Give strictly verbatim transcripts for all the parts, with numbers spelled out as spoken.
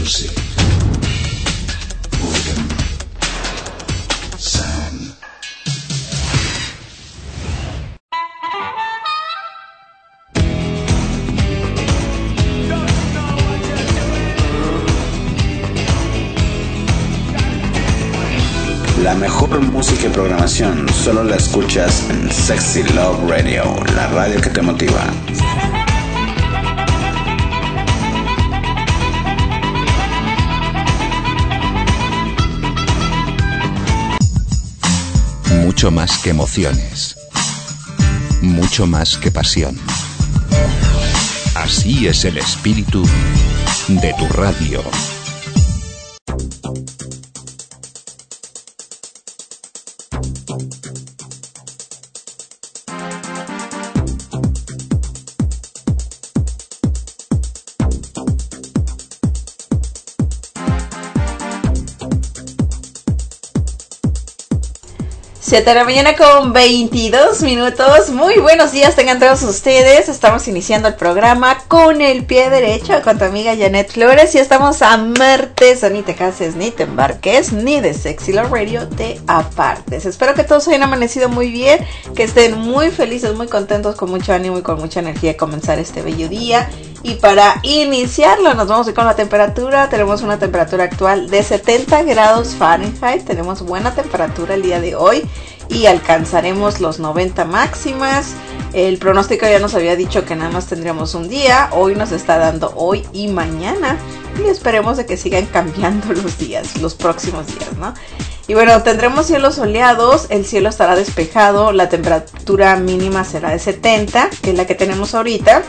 music, rhythm, sound. La mejor música y programación solo la escuchas en Sexy Love Radio, la radio que te motiva. Mucho más que emociones, mucho más que pasión. Así es el espíritu de tu radio. siete de la mañana con veintidós minutos. Muy buenos días tengan todos ustedes. Estamos iniciando el programa con el pie derecho con tu amiga Janet Flores. Y estamos a martes. Ni te cases, ni te embarques, ni de Sexy Love Radio te apartes. Espero que todos hayan amanecido muy bien, que estén muy felices, muy contentos, con mucho ánimo y con mucha energía de comenzar este bello día. Y para iniciarlo nos vamos a ir con la temperatura. Tenemos una temperatura actual de setenta grados Fahrenheit. Tenemos buena temperatura el día de hoy y alcanzaremos los noventa máximas. El pronóstico ya nos había dicho que nada más tendríamos un día. Hoy nos está dando hoy y mañana. Y esperemos de que sigan cambiando los días, los próximos días, ¿no? Y bueno, tendremos cielos soleados, el cielo estará despejado, la temperatura mínima será de setenta, que es la que tenemos ahorita.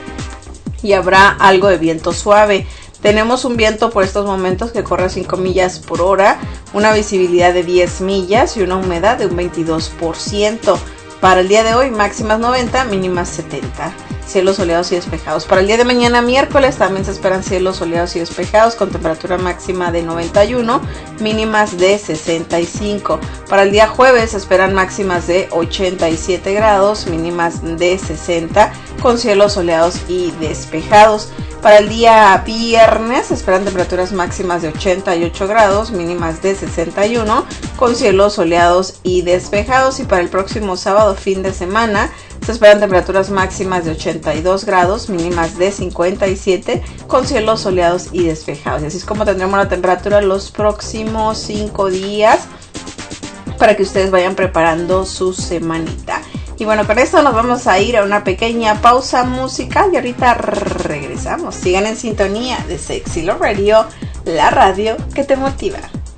Y habrá algo de viento suave. Tenemos un viento por estos momentos que corre a cinco millas por hora, una visibilidad de diez millas y una humedad de un veintidós por ciento. Para el día de hoy, máximas noventa, mínimas setenta. Cielos soleados y despejados. Para el día de mañana, miércoles, también se esperan cielos soleados y despejados con temperatura máxima de noventa y uno, mínimas de sesenta y cinco. Para el día jueves se esperan máximas de ochenta y siete grados, mínimas de sesenta, con cielos soleados y despejados. Para el día viernes se esperan temperaturas máximas de ochenta y ocho grados, mínimas de sesenta y uno, con cielos soleados y despejados. Y para el próximo sábado, fin de semana, se esperan temperaturas máximas de ochenta y dos grados, mínimas de cincuenta y siete, con cielos soleados y despejados. Y así es como tendremos la temperatura los próximos cinco días para que ustedes vayan preparando su semanita. Y bueno, con esto nos vamos a ir a una pequeña pausa musical y ahorita regresamos. Sigan en sintonía de Sexy Love Radio, la radio que te motiva.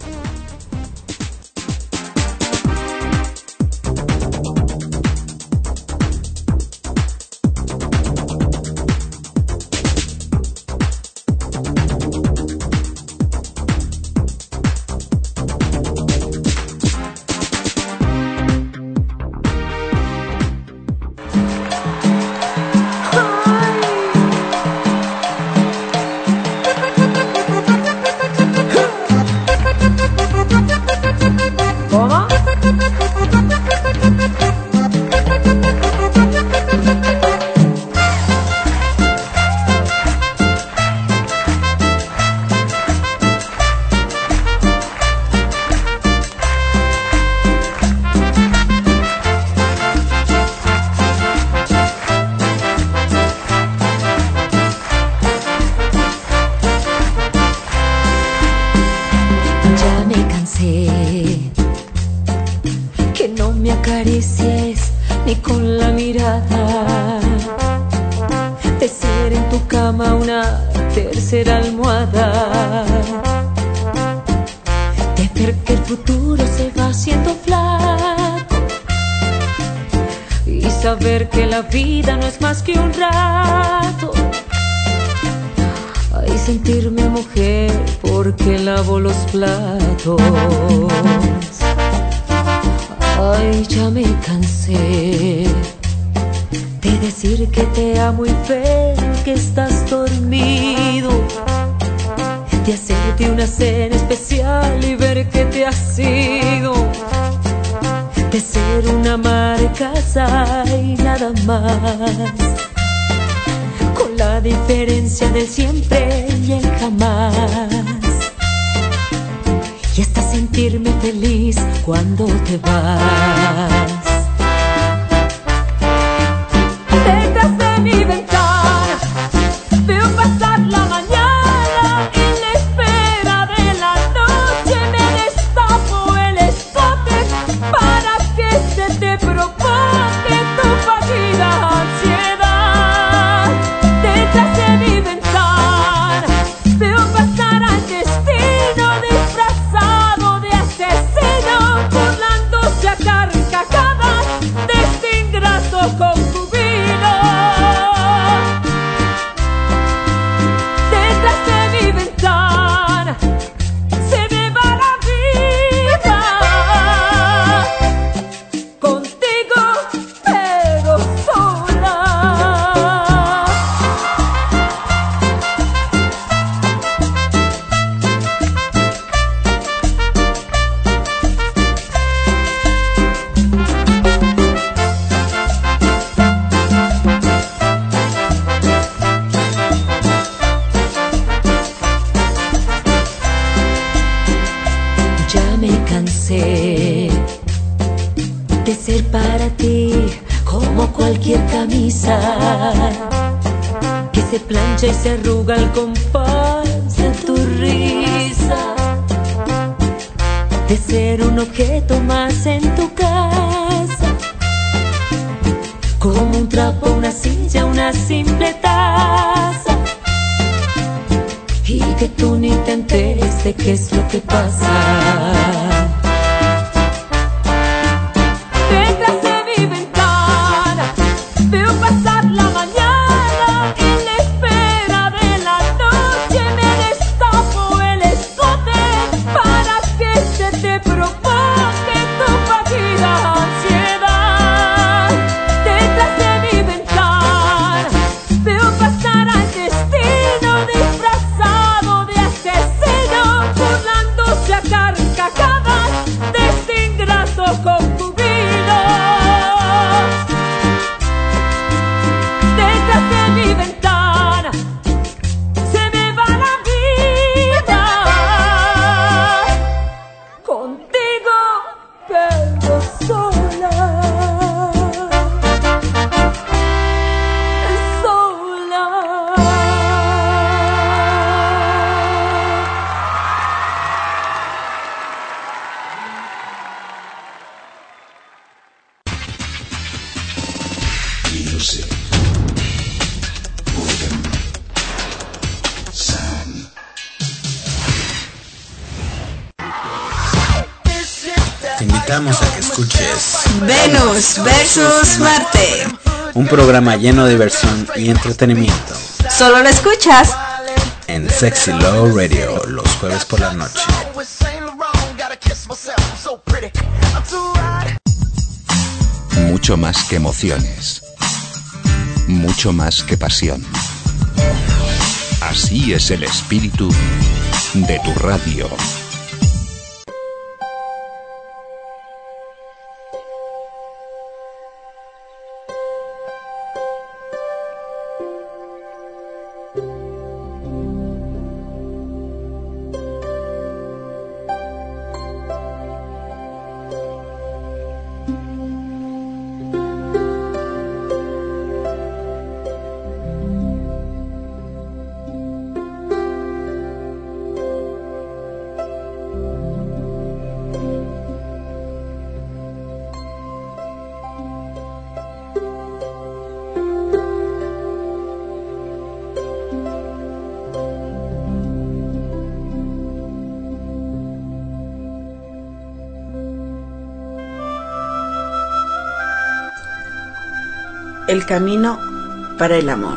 Ay, ya me cansé de decir que te amo y ver que estás dormido, de hacerte una cena especial y ver que te has ido, de ser una ama de casa y nada más, con la diferencia del siempre y el jamás. feliz cuando te vas. Detrás de mi ventana veo pasar la mañana y en la espera de la noche me destapo el escote para que se te provoque tu fallida ansiedad. Detrás de mi ventana veo pasar al destino disfrazado de asesino, burlándose a carcajadas de este ingrato concubino. Detrás de mi ventana se me va la vida, contigo pero sola. Ya me cansé de ser para ti como cualquier camisa que se plancha y se arruga al compás de tu risa, de ser un objeto más en tu casa, como un trapo, una silla, una simple taza, y que tú ni te enteres de qué es lo que pasa. Detrás de mi ventana veo pasar la mañana y en la espera de la noche me destapo el escote para que se te provoque tu fallida ansiedad. Detrás de mi ventana veo pasar al destino disfrazado de asesino, burlándose a carcajadas de este ingrato concubino. Detrás de mi ventana se me va la vida, contigo pero sola, sola. Music. Rhythm. Sound. Te invitamos a que escuches Venus versus Marte. un programa lleno de diversión y entretenimiento Solo lo escuchas en Sexy Love Radio los jueves por la noche. Mucho más que emociones. Mucho más que pasión. Así es el espíritu de tu radio. El camino para el amor.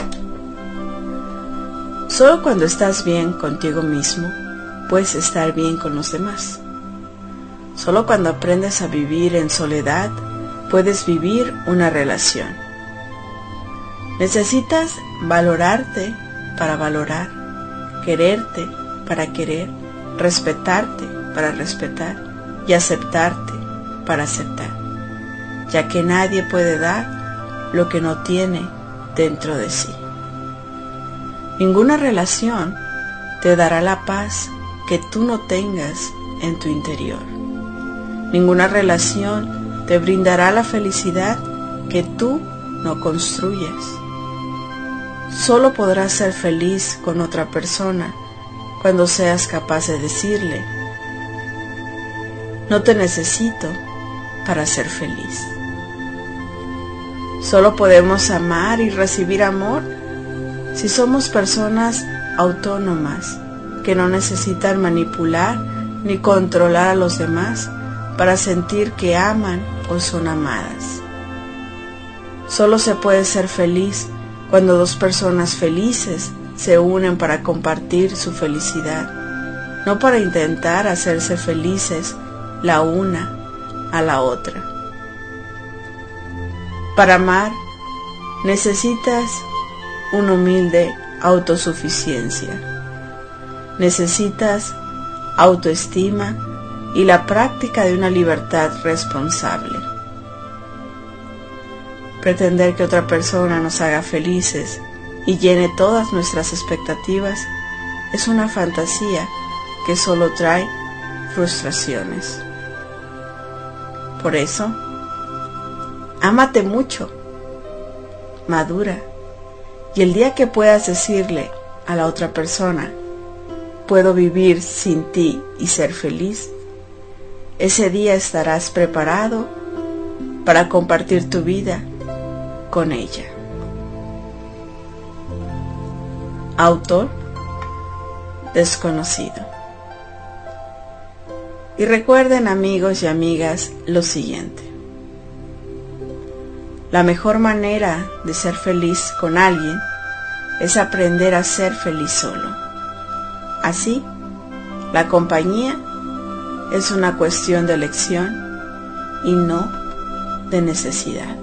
Solo cuando estás bien contigo mismo, puedes estar bien con los demás. Solo cuando aprendes a vivir en soledad, puedes vivir una relación. Necesitas valorarte para valorar, quererte para querer, respetarte para respetar y aceptarte para aceptar, ya que nadie puede dar lo que no tiene dentro de sí. Ninguna relación te dará la paz que tú no tengas en tu interior. Ninguna relación te brindará la felicidad que tú no construyas. Solo podrás ser feliz con otra persona cuando seas capaz de decirle: no te necesito para ser feliz. Solo podemos amar y recibir amor si somos personas autónomas que no necesitan manipular ni controlar a los demás para sentir que aman o son amadas. Solo se puede ser feliz cuando dos personas felices se unen para compartir su felicidad, no para intentar hacerse felices la una a la otra. Para amar necesitas una humilde autosuficiencia. Necesitas autoestima y la práctica de una libertad responsable. Pretender que otra persona nos haga felices y llene todas nuestras expectativas es una fantasía que solo trae frustraciones. Por eso, ámate mucho, madura, y el día que puedas decirle a la otra persona: puedo vivir sin ti y ser feliz, ese día estarás preparado para compartir tu vida con ella. Autor desconocido. Y recuerden, amigos y amigas, lo siguiente: la mejor manera de ser feliz con alguien es aprender a ser feliz solo. Así, la compañía es una cuestión de elección y no de necesidad.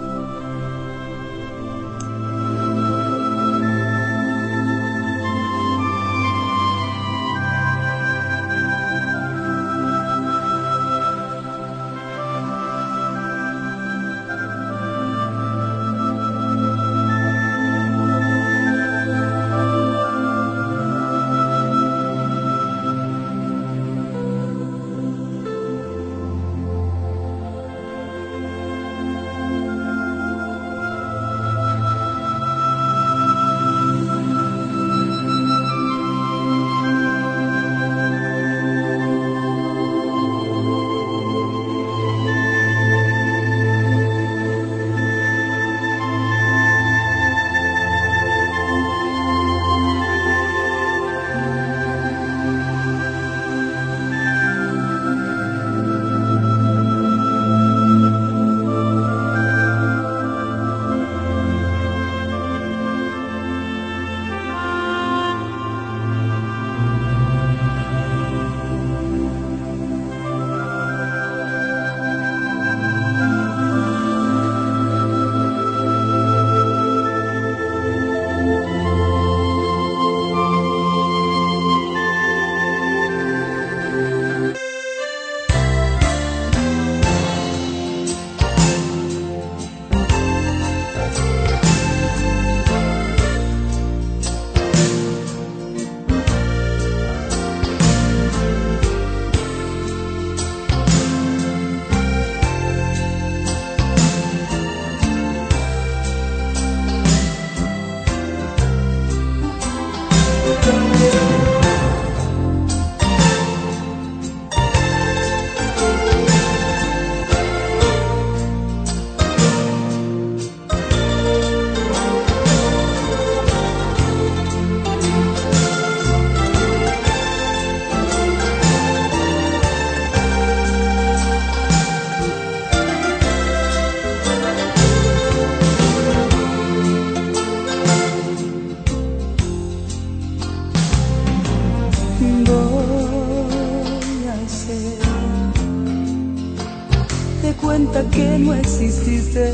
cuenta que no exististe.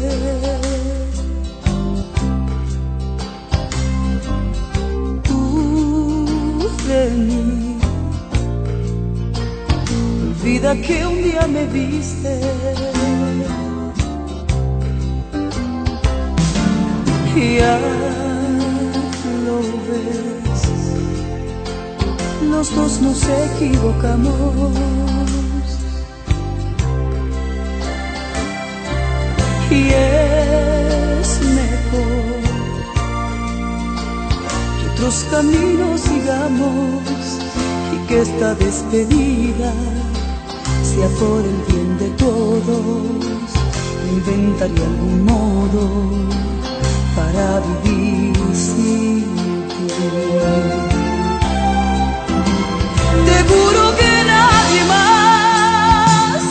Tú de mí, olvida que un día me viste. Ya lo ves, los dos nos equivocamos. y es mejor que otros caminos sigamos y que esta despedida sea por el bien de todos. Inventaré algún modo para vivir sin ti. Te juro que nadie más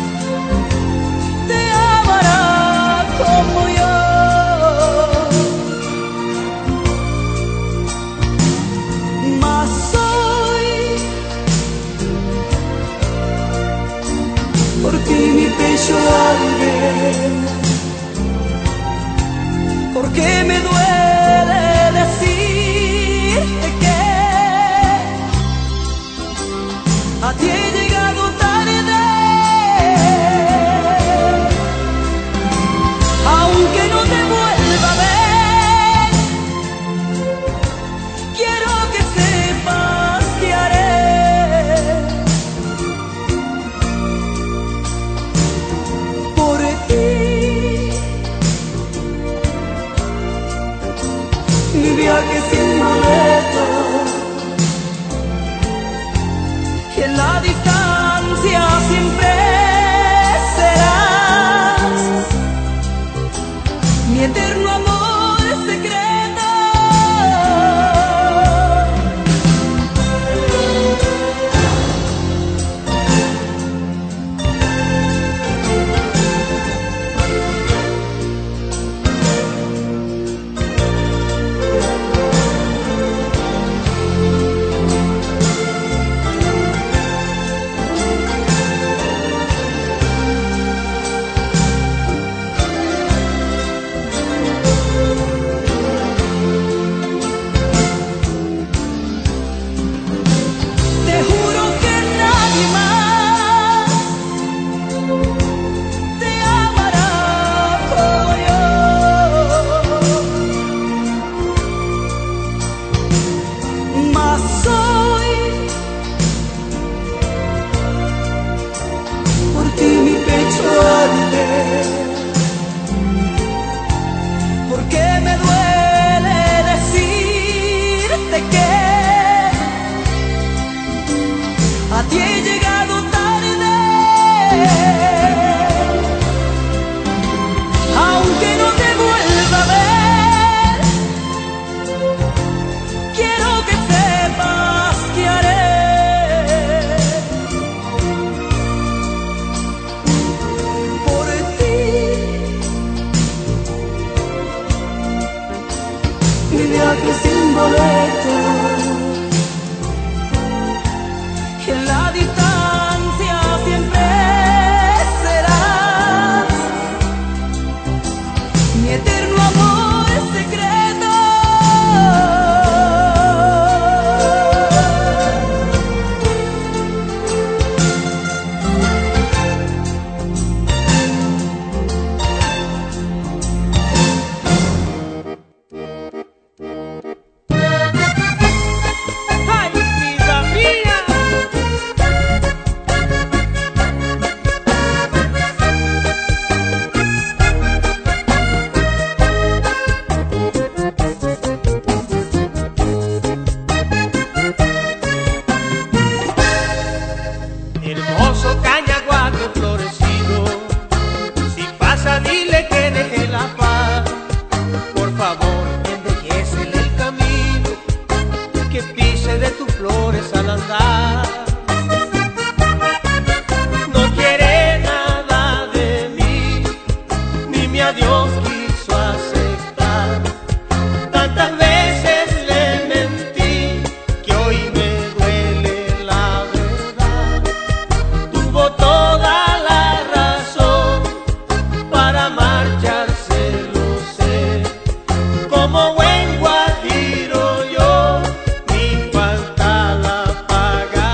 te amará como yo. Mas hoy por ti mi pecho arde, porque me duele decirte que a ti he llegado tarde, aunque no te vuelva a ver. Quiero que sepas que haré por ti mi viaje sin boleto, y en la distancia siempre serás mi eterno amor secreto. Como buen guajiro yo, ni falta la paga.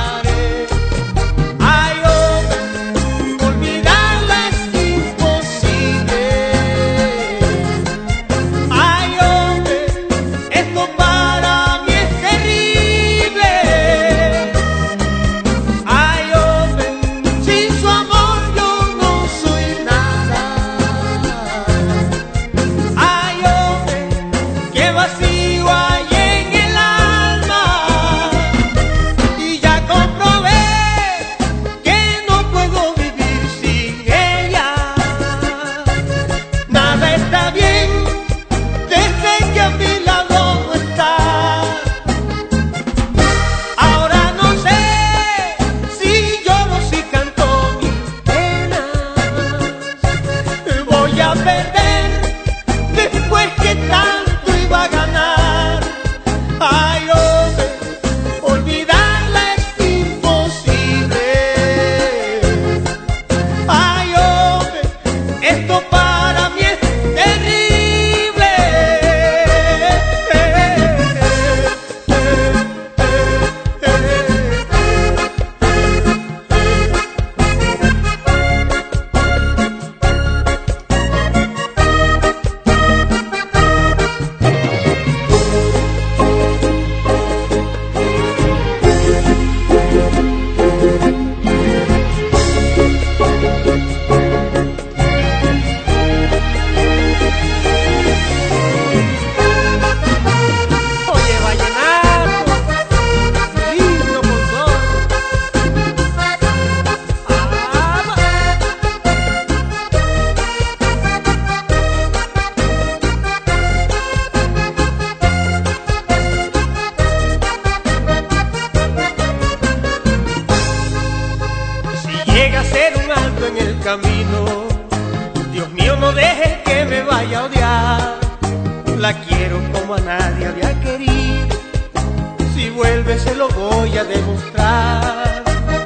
camino. Dios mío, no dejes que me vaya a odiar. La quiero como a nadie había querido. Si vuelve se lo voy a demostrar.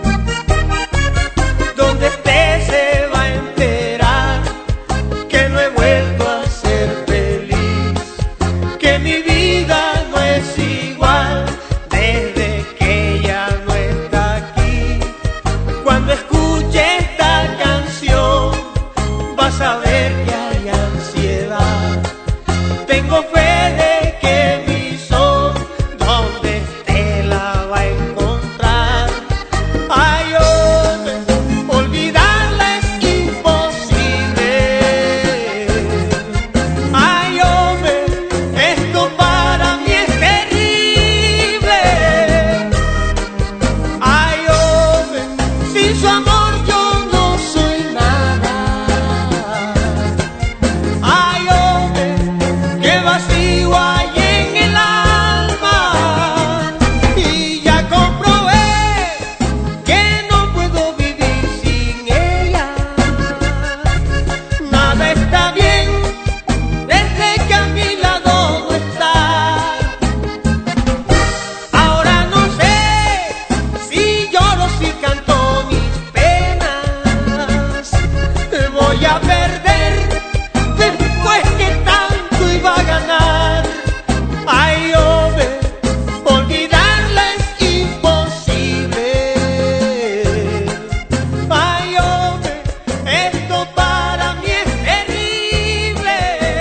Donde esté se va a enterar que no he vuelto a ser feliz, que mi vida no es igual desde que ella no está aquí. Cuando escuche esta canción vas a ver que hay ansiedad. Tengo fe de que mi sol donde esté la va a encontrar. Ay, hombre, olvidarla es imposible. Ay, hombre, esto para mí es terrible. Ay, hombre, sin su amor yo no soy nada. Ay, hombre, qué vacío hay en el alma. Y ya comprobé que no puedo vivir sin ella. Nada está bien desde que a mi lado no está. Ahora no sé si lloro, si canto mis penas. Te voy a perder después que tanto iba a ganar. Ay, hombre, olvidarla es imposible. Ay, hombre, esto para mí es terrible.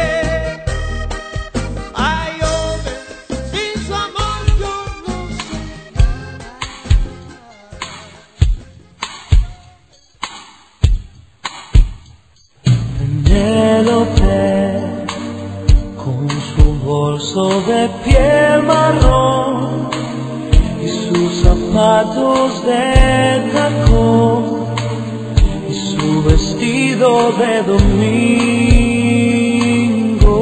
Ay, hombre, sin su amor yo no soy Penélope, con su bolso de piel marrón y sus zapatos de tacón y su vestido de domingo.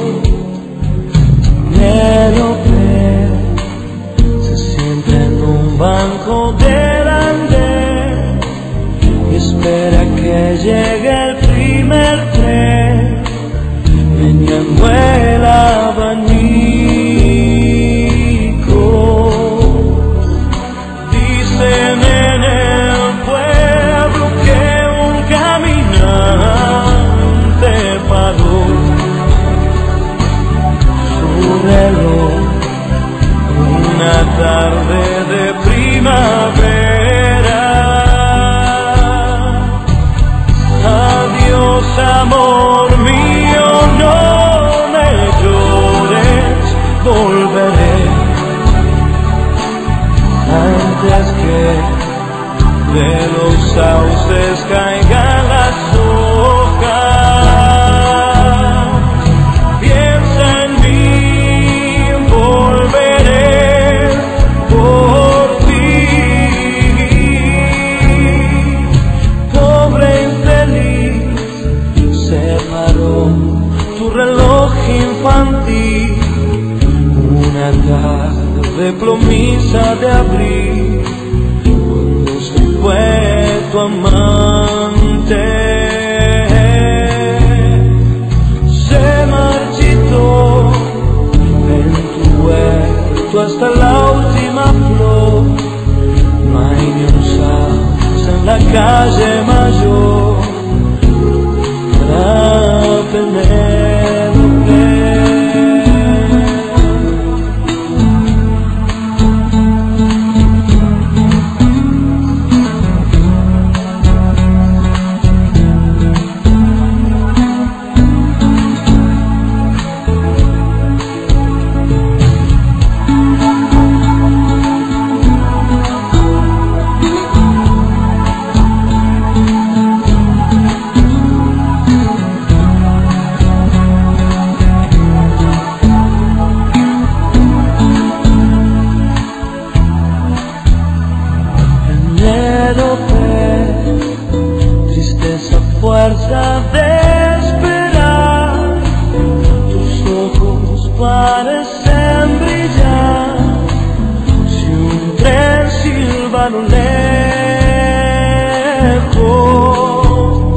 Penélope se sienta en un banco del andén y espera que llegue el primer tren. Meneando el abanico, dicen en el pueblo que un caminante paró su reloj una tarde de primavera. Adiós, amor mío, no me llores, volveré antes que de los sauces caigan las hojas. Piensa en mí, volveré por ti. Pobre infeliz, se paró tu reloj infantil una tarde plomiza de abril, cuando se fue tu amante. Se marchitó en tu huerto hasta la última flor. No hay ni un sauce en la calle mayor para Penélope. Fuerza de esperar, tus ojos parecen brillar. Si un tren silba a lo lejos,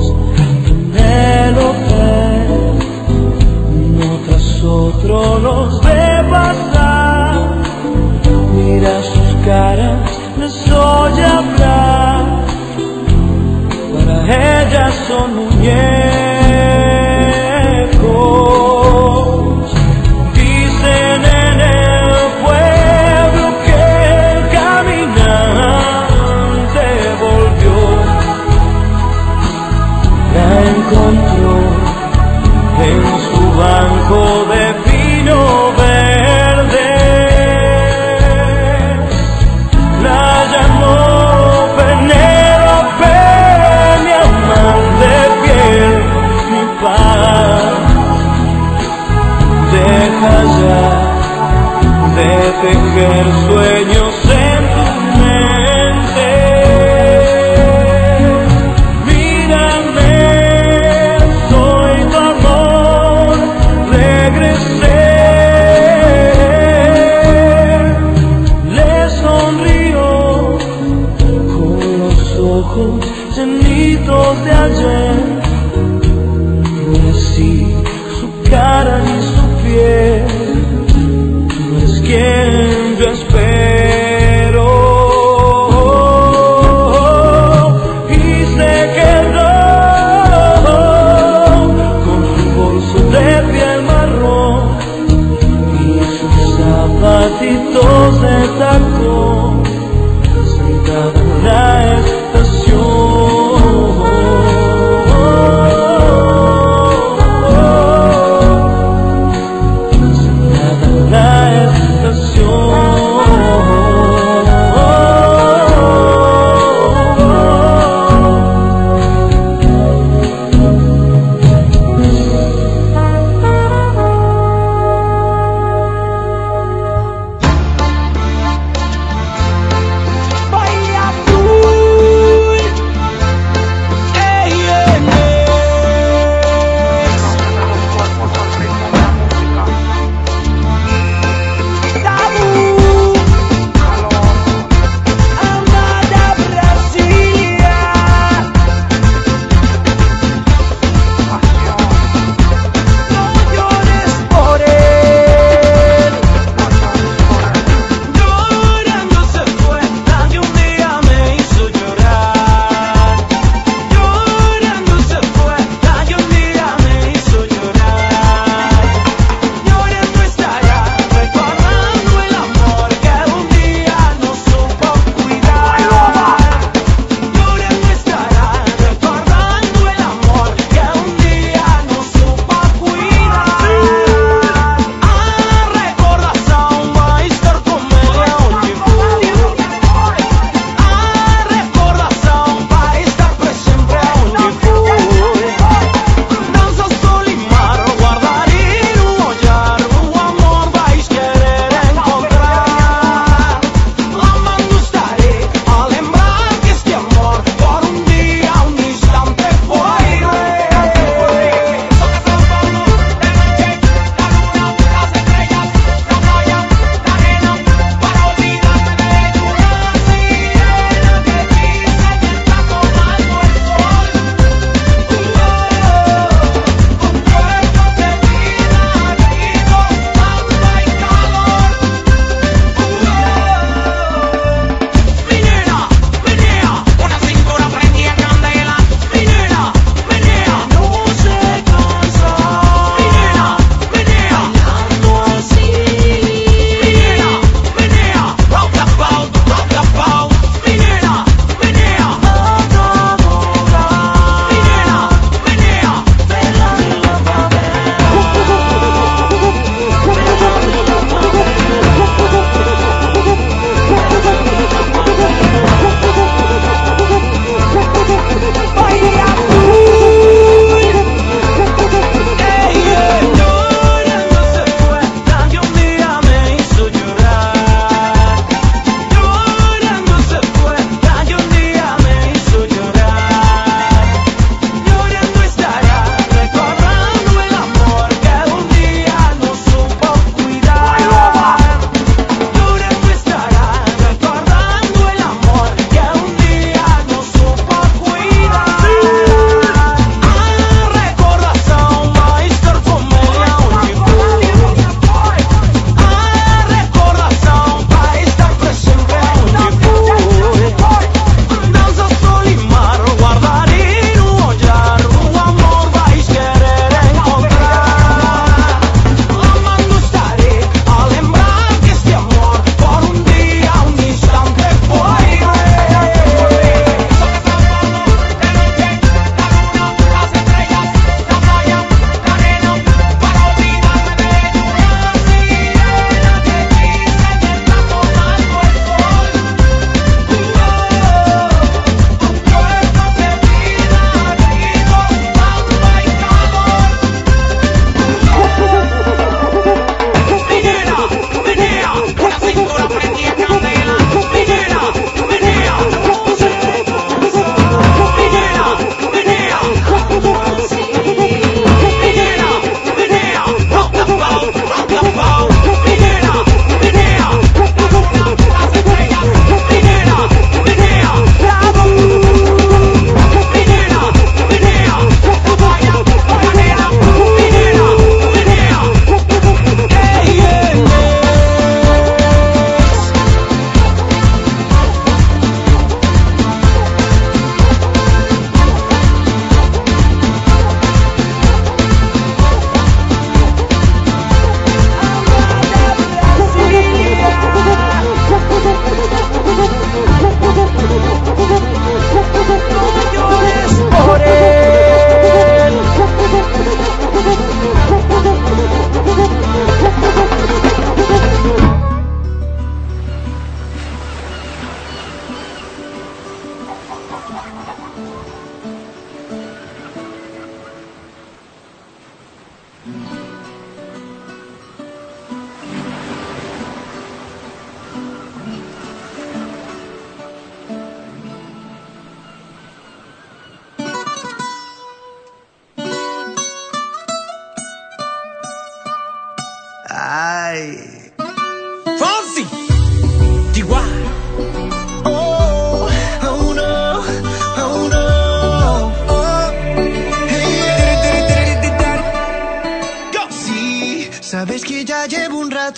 tacón, sentada en la estación. Sentada en la estación. Vaya tú.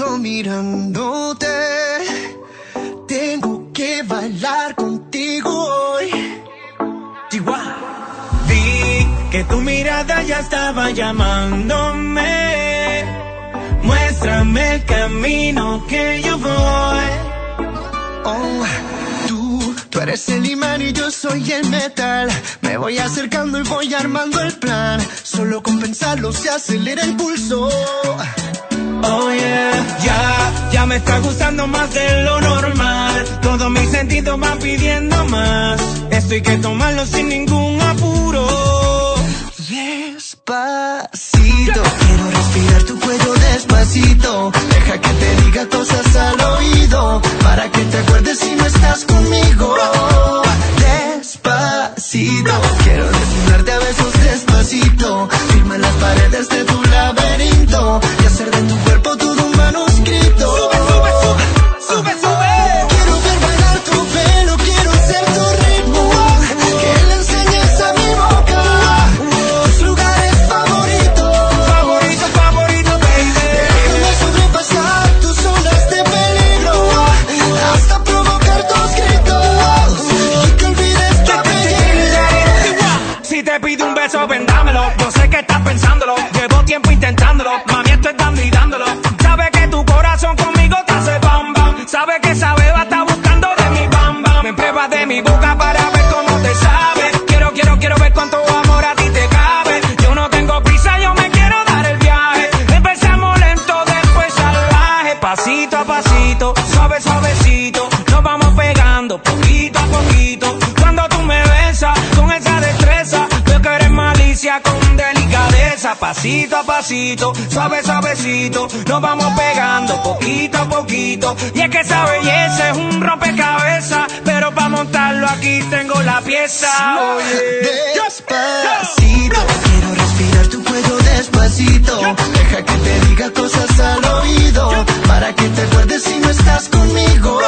despierto mirándote. Tengo que bailar contigo hoy. Chihuahua. Vi que tu mirada ya estaba llamándome. Muéstrame el camino que yo voy. Oh, tú, tú eres el imán y yo soy el metal. Me voy acercando y voy armando el plan. Solo con pensarlo se acelera el pulso. Oh yeah, ya, ya me está gustando más de lo normal. Todos mis sentidos van pidiendo más. Esto hay que tomarlo sin ningún apuro. Despacito, quiero respirar tu cuello despacito. Deja que te diga cosas al oído, para que te acuerdes si no estás conmigo. Despacito, quiero desnudarte a besos despacito. Firma en las paredes de tu laberinto y hacer de tu cuerpo todo un manuscrito. Sube, sube, sube, sube, sube. Quiero ver bailar tu pelo, quiero ser tu ritmo. Que le enseñes a mi boca tus lugares favoritos. Favorito, favorito, baby. Déjame sobrepasar tus zonas de peligro, hasta provocar tus gritos y que olvides tu apellido. Si te pido un beso, vendámelo. Yo sé que estás pensándolo. Llevo tiempo intentándolo. Mami, estoy dando y dándolo. Sabe que tu corazón conmigo te hace bam bam. Sabe que esa beba está buscando de mi bam bam. Me pruebas de mi boca para ver cómo te sabe. Quiero, quiero, quiero ver cuánto amor a ti te cabe. Yo no tengo prisa, yo me quiero dar el viaje. Empezamos lento, después salvaje. Pasito a pasito, suave, suavecito. Nos vamos pegando poquito a poquito. Cuando tú me besas con esa destreza, veo que eres malicia con delicadeza. Pasito a pasito, suave, suavecito. Nos vamos pegando poquito a poquito. Y es que esa belleza es un rompecabezas, pero para montarlo aquí tengo la pieza. Oye. Despacito, quiero respirar tu cuello despacito. Deja que te diga cosas al oído, para que te acuerdes si no estás conmigo.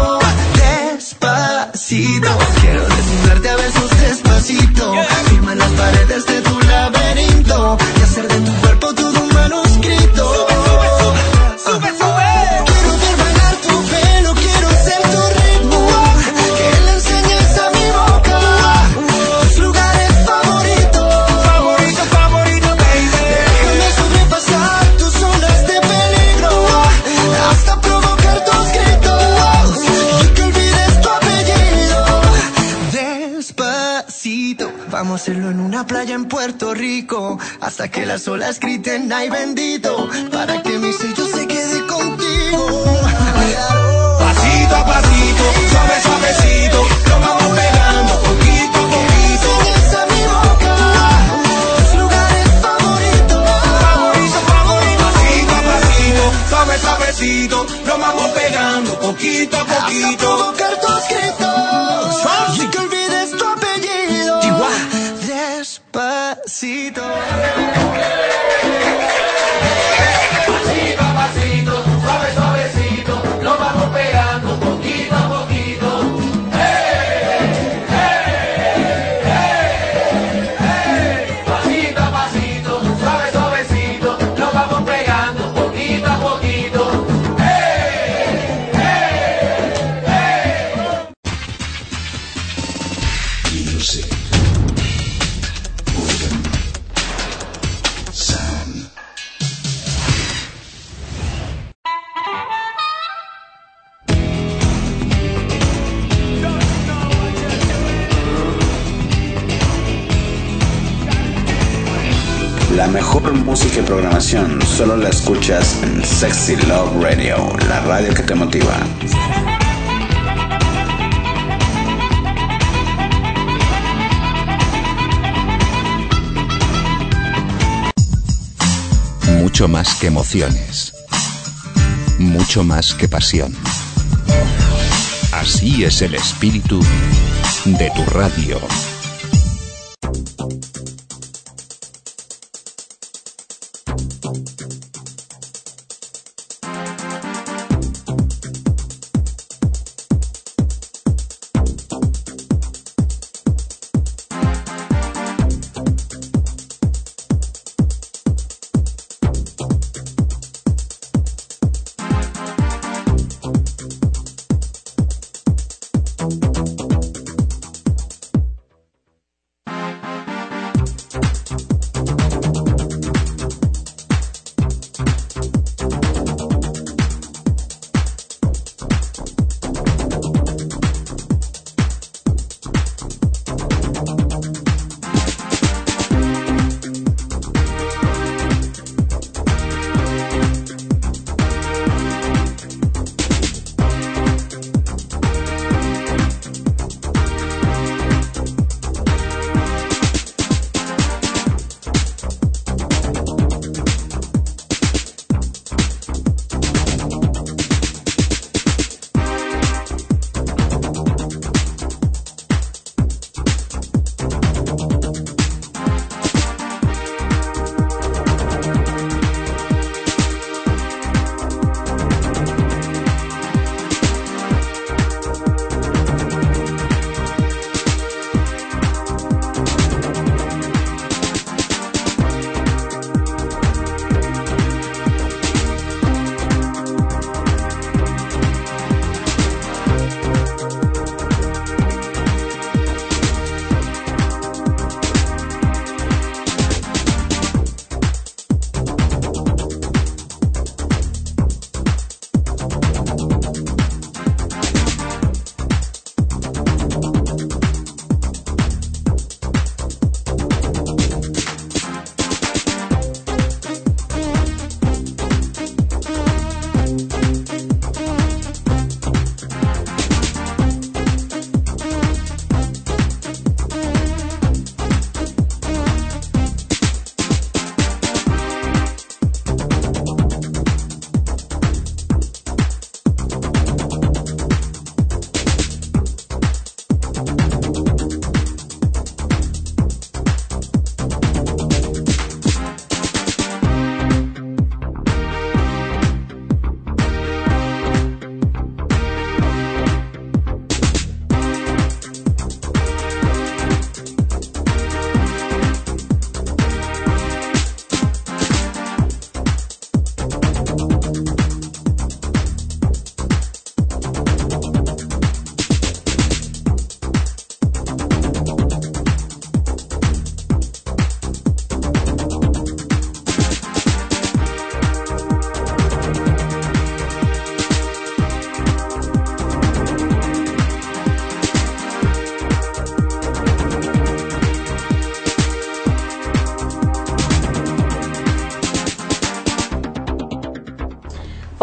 Despacito, quiero desnudarte a besos despacito. Firma en las paredes de tu laberinto y hacer de tu cuerpo todo un manuscrito. Sube, sube. Quiero ver bailar tu pelo, quiero ser tu ritmo. Que le enseñes a mi boca tus lugares favoritos. Favorito, favorito, baby. Déjame sobrepasar tus zonas de peligro, hasta provocar tus gritos y que olvides tu apellido. Despacito, vamos a hacerlo en una playa en Puerto Rico, hasta que las olas griten ay bendito, para que mi sello se quede contigo. Pasito a pasito, suave, suavecito. Nos vamos pegando poquito a poquito. Enseñes a mi boca tus lugares favoritos. Favorito, favorito. Pasito a pasito, suave, suavecito. Nos vamos pegando poquito a Hasta poquito. provocar tus gritos y que olvides tu apellido. Despacito. Pasito a pasito, suave, suavecito. Nos vamos pegando poquito a poquito. Pasito a pasito, suave, suavecito. Nos vamos pegando poquito a poquito. Music. Rhythm. Sound. La mejor música y programación solo la escuchas en Sexy Love Radio, la radio que te motiva. Mucho más que emociones. Mucho más que pasión. Así es el espíritu de tu radio.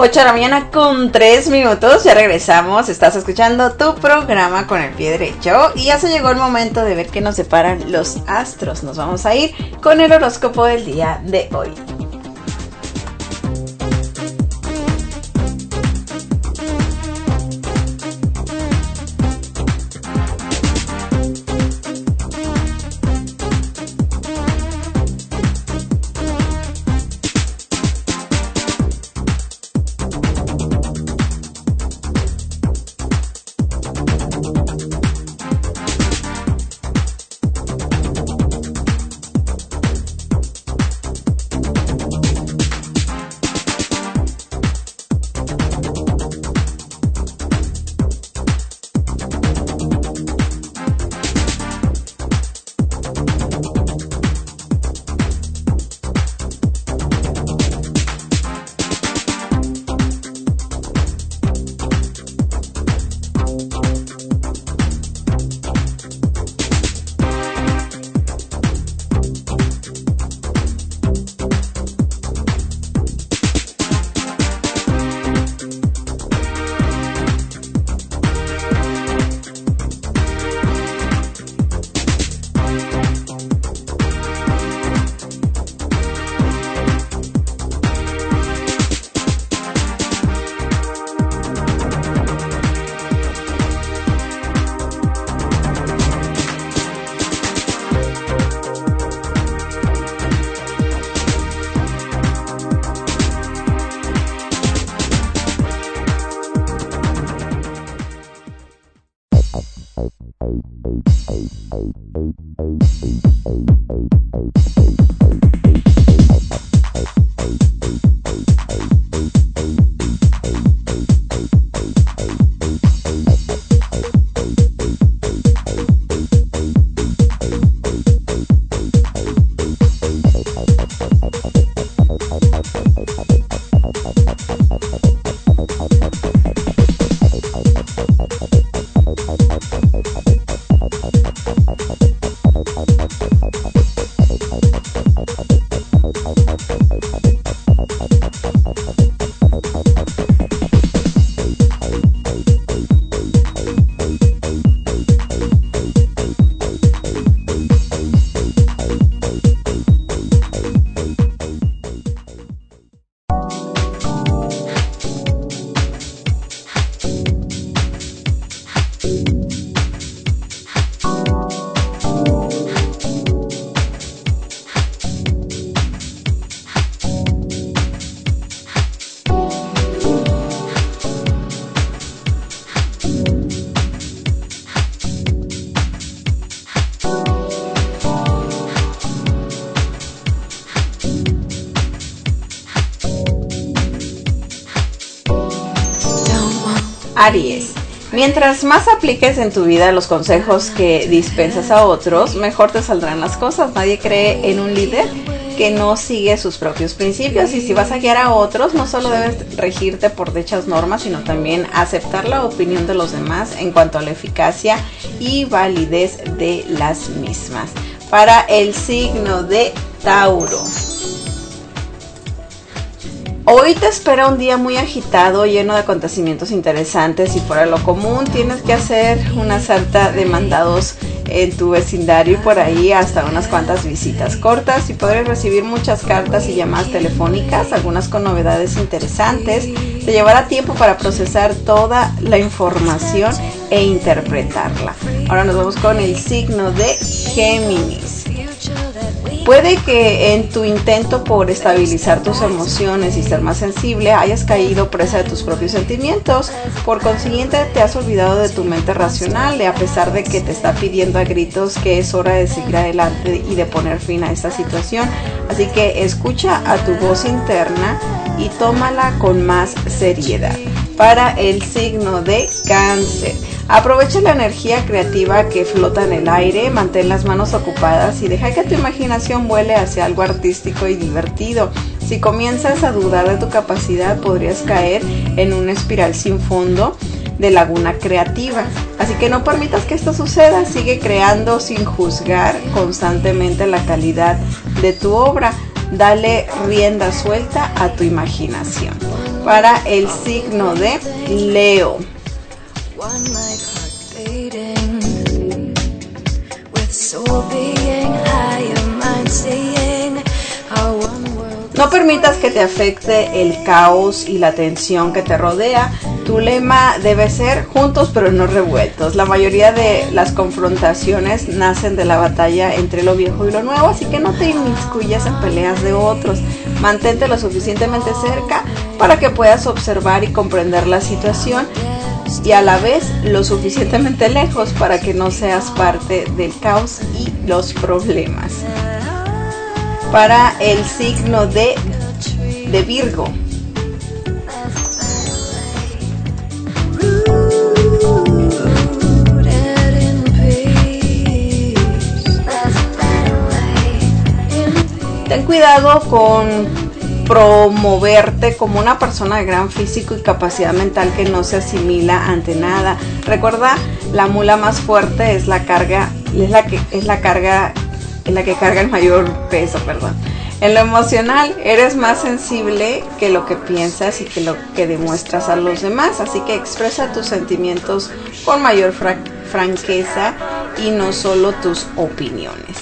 ocho de la mañana con tres minutos, ya regresamos, estás escuchando tu programa con el pie derecho y ya se llegó el momento de ver qué nos separan los astros. Nos vamos a ir con el horóscopo del día de hoy. Aries, mientras más apliques en tu vida los consejos que dispensas a otros, mejor te saldrán las cosas. Nadie cree en un líder que no sigue sus propios principios, y si vas a guiar a otros, no solo debes regirte por dichas normas, sino también aceptar la opinión de los demás en cuanto a la eficacia y validez de las mismas. Para el signo de Tauro, hoy te espera un día muy agitado, lleno de acontecimientos interesantes y fuera de lo común. Tienes que hacer una sarta de mandados en tu vecindario y por ahí hasta unas cuantas visitas cortas, y podrás recibir muchas cartas y llamadas telefónicas, algunas con novedades interesantes. Te llevará tiempo para procesar toda la información e interpretarla. Ahora nos vamos con el signo de Géminis. Puede que en tu intento por estabilizar tus emociones y ser más sensible hayas caído presa de tus propios sentimientos. Por consiguiente, te has olvidado de tu mente racional, a pesar de que te está pidiendo a gritos que es hora de seguir adelante y de poner fin a esta situación. Así que escucha a tu voz interna y tómala con más seriedad. Para el signo de Cáncer, aprovecha la energía creativa que flota en el aire, mantén las manos ocupadas y deja que tu imaginación vuele hacia algo artístico y divertido. Si comienzas a dudar de tu capacidad, podrías caer en una espiral sin fondo de laguna creativa. Así que no permitas que esto suceda, sigue creando sin juzgar constantemente la calidad de tu obra. Dale rienda suelta a tu imaginación. para el signo de Leo. No permitas que te afecte el caos y la tensión que te rodea. Tu lema debe ser juntos pero no revueltos. La mayoría de las confrontaciones nacen de la batalla entre lo viejo y lo nuevo, así que no te inmiscuyas en peleas de otros. Mantente lo suficientemente cerca para que puedas observar y comprender la situación, y a la vez lo suficientemente lejos para que no seas parte del caos y los problemas. Para el signo de, de Virgo. Ten cuidado con promoverte como una persona de gran físico y capacidad mental que no se asimila ante nada. Recuerda, la mula más fuerte es la carga, es la que es la carga, es la que carga el mayor peso, perdón. En lo emocional, eres más sensible que lo que piensas y que lo que demuestras a los demás, así que expresa tus sentimientos con mayor fra- franqueza y no solo tus opiniones.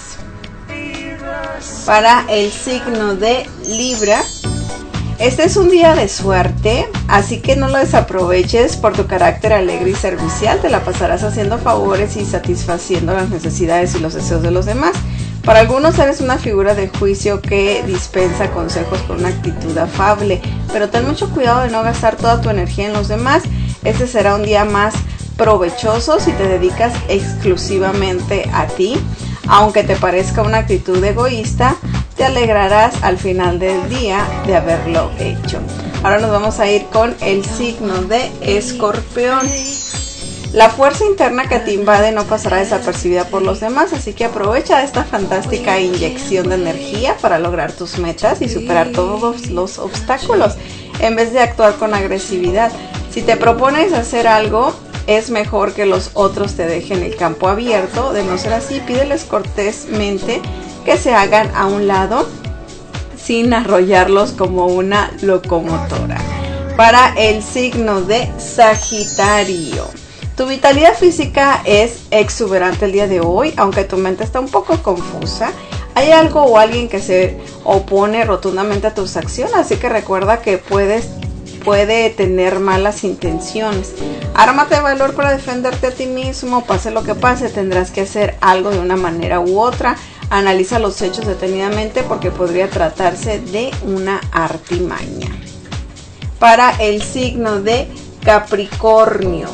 Para el signo de Libra, este es un día de suerte, así que no lo desaproveches. Por tu carácter alegre y servicial te la pasarás haciendo favores y satisfaciendo las necesidades y los deseos de los demás. Para algunos eres una figura de juicio que dispensa consejos con una actitud afable, pero ten mucho cuidado de no gastar toda tu energía en los demás. Este será un día más provechoso si te dedicas exclusivamente a ti. Aunque te parezca una actitud egoísta, te alegrarás al final del día de haberlo hecho. Ahora nos vamos a ir con el signo de Escorpión. La fuerza interna que te invade no pasará desapercibida por los demás, así que aprovecha esta fantástica inyección de energía para lograr tus metas y superar todos los obstáculos, en vez de actuar con agresividad. Si te propones hacer algo, es mejor que los otros te dejen el campo abierto. De no ser así, pídeles cortésmente que se hagan a un lado sin arrollarlos como una locomotora. Para el signo de Sagitario, tu vitalidad física es exuberante el día de hoy, aunque tu mente está un poco confusa. Hay algo o alguien que se opone rotundamente a tus acciones, así que recuerda que puedes puede tener malas intenciones. Ármate de valor para defenderte a ti mismo. Pase lo que pase, tendrás que hacer algo de una manera u otra. Analiza los hechos detenidamente porque podría tratarse de una artimaña. Para el signo de Capricornio,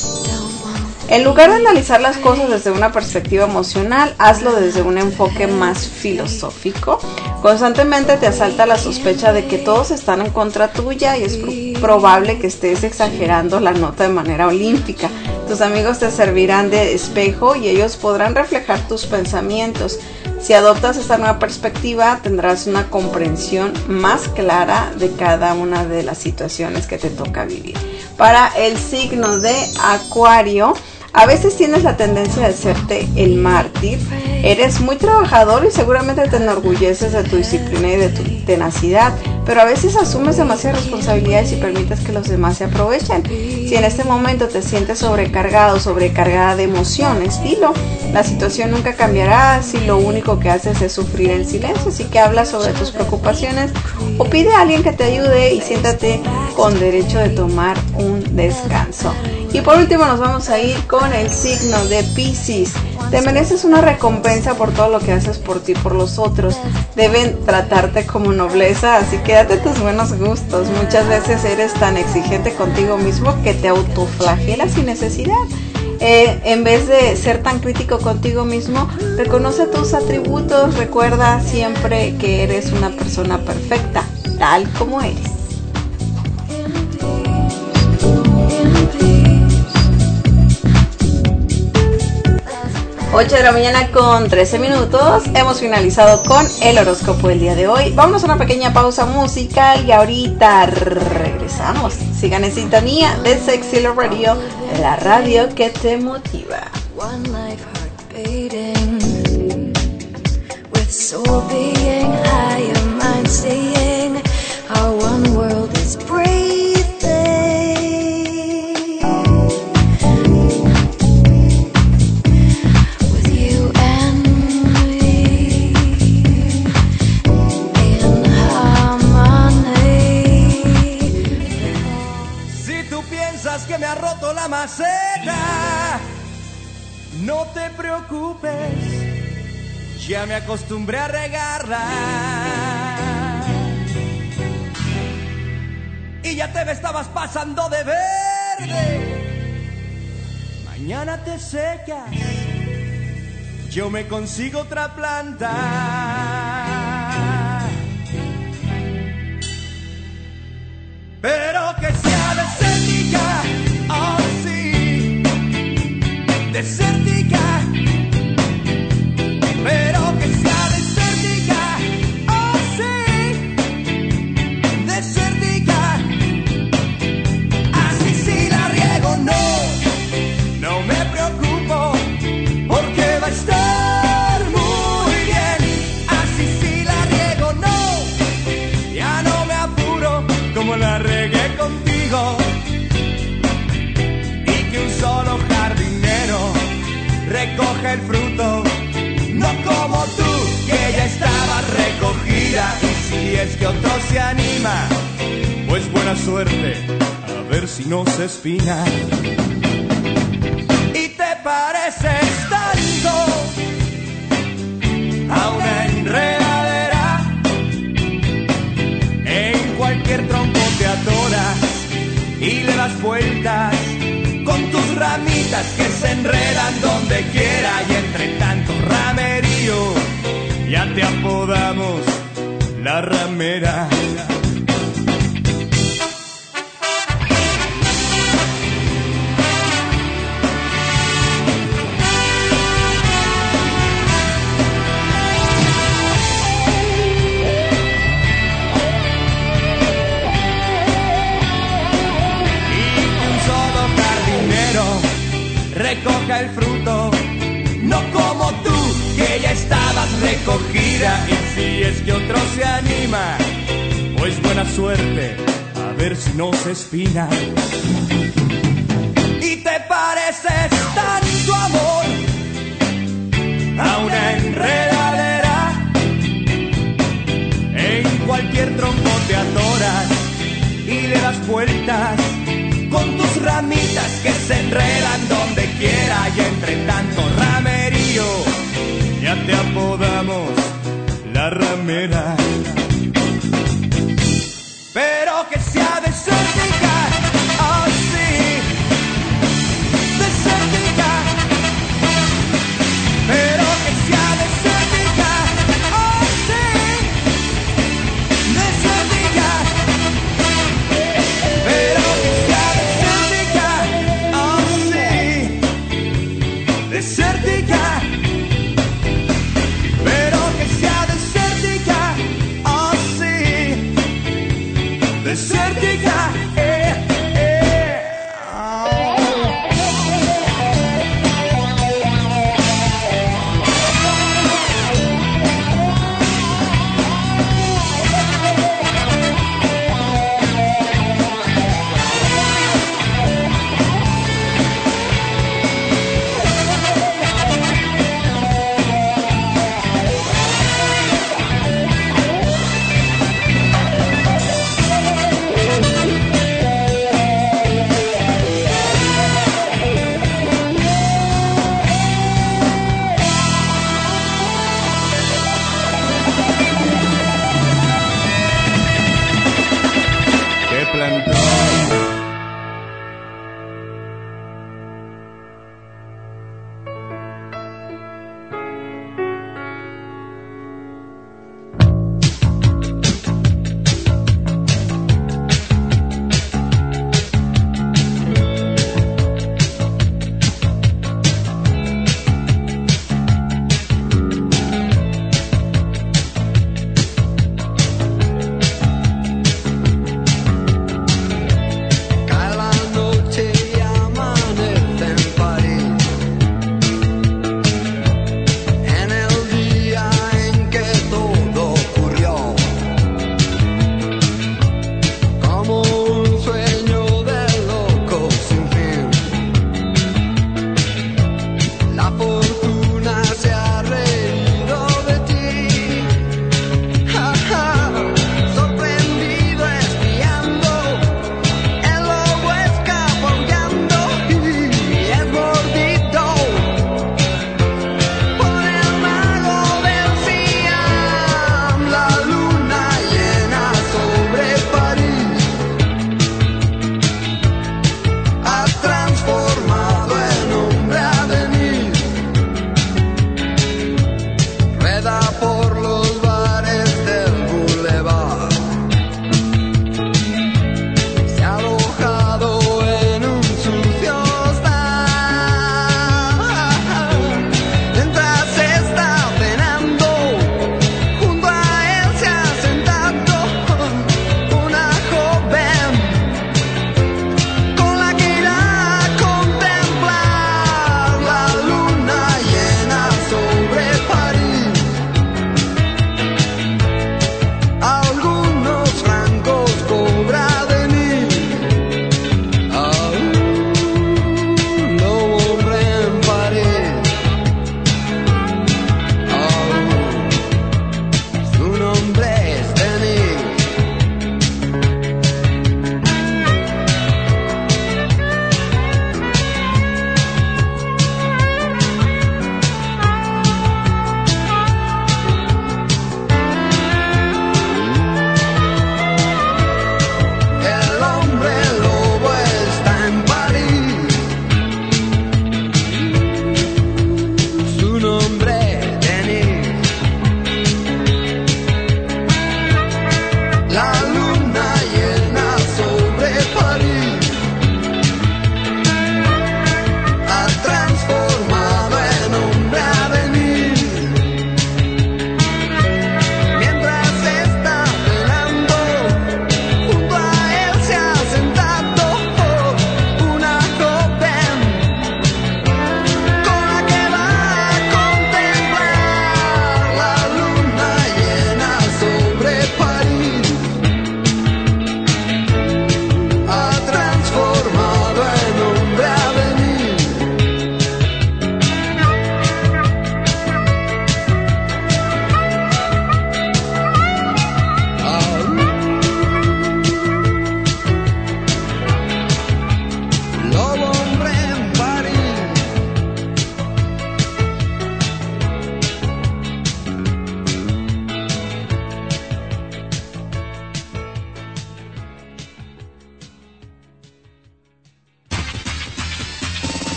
en lugar de analizar las cosas desde una perspectiva emocional, hazlo desde un enfoque más filosófico. Constantemente te asalta la sospecha de que todos están en contra tuya y es probable que estés exagerando la nota de manera olímpica. Tus amigos te servirán de espejo y ellos podrán reflejar tus pensamientos. Si adoptas esta nueva perspectiva, tendrás una comprensión más clara de cada una de las situaciones que te toca vivir. Para el signo de Acuario, a veces tienes la tendencia de hacerte el mártir. Eres muy trabajador y seguramente te enorgulleces de tu disciplina y de tu tenacidad, pero a veces asumes demasiadas responsabilidades y permites que los demás se aprovechen. Si en este momento te sientes sobrecargado, sobrecargada de emociones, dilo. La situación nunca cambiará si lo único que haces es sufrir en silencio, así que habla sobre tus preocupaciones o pide a alguien que te ayude y siéntate con derecho de tomar un descanso. Y por último nos vamos a ir con el signo de Piscis. Te mereces una recompensa por todo lo que haces por ti y por los otros. Deben tratarte como nobleza, así que date tus buenos gustos. Muchas veces eres tan exigente contigo mismo que te autoflagelas sin necesidad. Eh, en vez de ser tan crítico contigo mismo, reconoce tus atributos. Recuerda siempre que eres una persona perfecta, tal como eres. ocho de la mañana con trece minutos. Hemos finalizado con el horóscopo del día de hoy. Vámonos a una pequeña pausa musical y ahorita regresamos. Sigan en sintonía de Sexy Love Radio, la radio que te motiva. One life heart beating, with soul being higher, mind saying our one world is breathing. No te preocupes, ya me acostumbré a regarla. Y ya te me estabas pasando de verde. Mañana te secas, yo me consigo otra planta. Pero que sea desértica, oh sí, desértica. Pero que sea desértica, oh sí, desértica. Así si la riego no, no me preocupo, porque va a estar muy bien. Así si la riego no, ya no me apuro, como la regué contigo. Y que un solo jardinero recoge el fruto, no como tú, que ya estaba recogida. Y si es que otro se anima, pues buena suerte, a ver si no se espina. Y te pareces tanto a una enredadera, en cualquier tronco te atoras y le das vueltas con tus ramitas que se enredan donde quiera. Y entre tanto ramerío ya te apodamos la ramera. Recoja el fruto, no como tú, que ya estabas recogida. Y si es que otro se anima, pues buena suerte, a ver si no se espina. Y te pareces tanto, amor, a una enredadera, en cualquier tronco te atoras y le das vueltas con tus ramitas que se enredan donde quiera. Y entre tanto ramerío ya te apodamos la ramera. Pero que sea desértica, oh sí, desértica. Pero que sea desértica, oh sí, desértica. Pero que sea desértica, pero que sea desértica, oh sí, desértica, eh, eh, oh.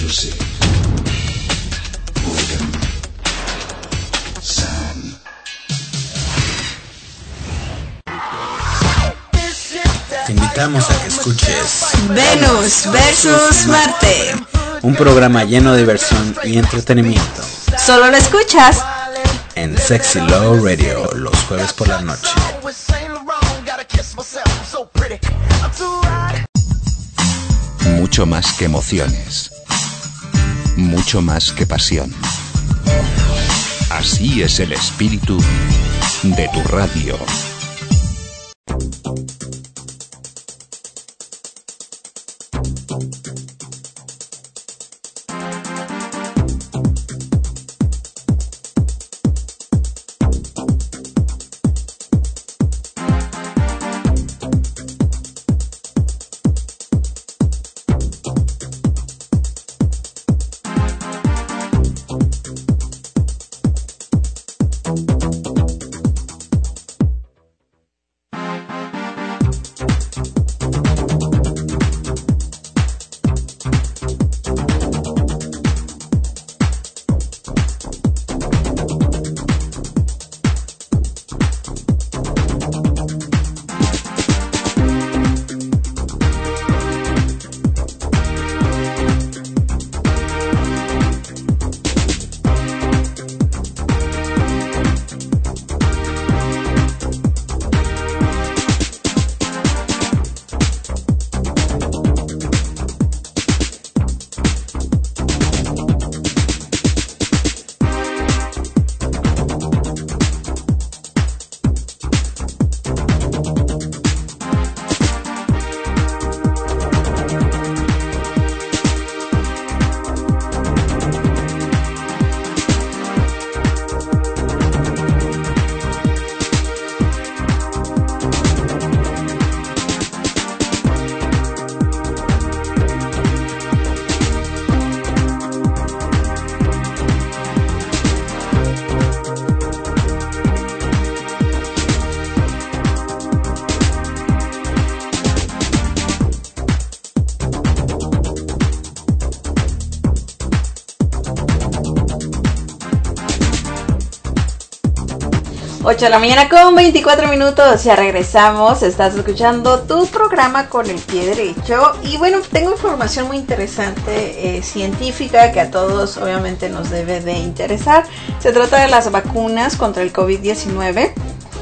music, rhythm, sound. Te invitamos a que escuches Venus versus Marte. un programa lleno de diversión y entretenimiento Solo lo escuchas en Sexy Love Radio los jueves por la noche. Mucho más que emociones, mucho más que pasión. Así es el espíritu de tu radio. ocho de la mañana con veinticuatro minutos, ya regresamos, estás escuchando tu programa con el pie derecho y bueno, tengo información muy interesante, eh, científica, que a todos obviamente nos debe de interesar. Se trata de las vacunas contra el COVID diecinueve.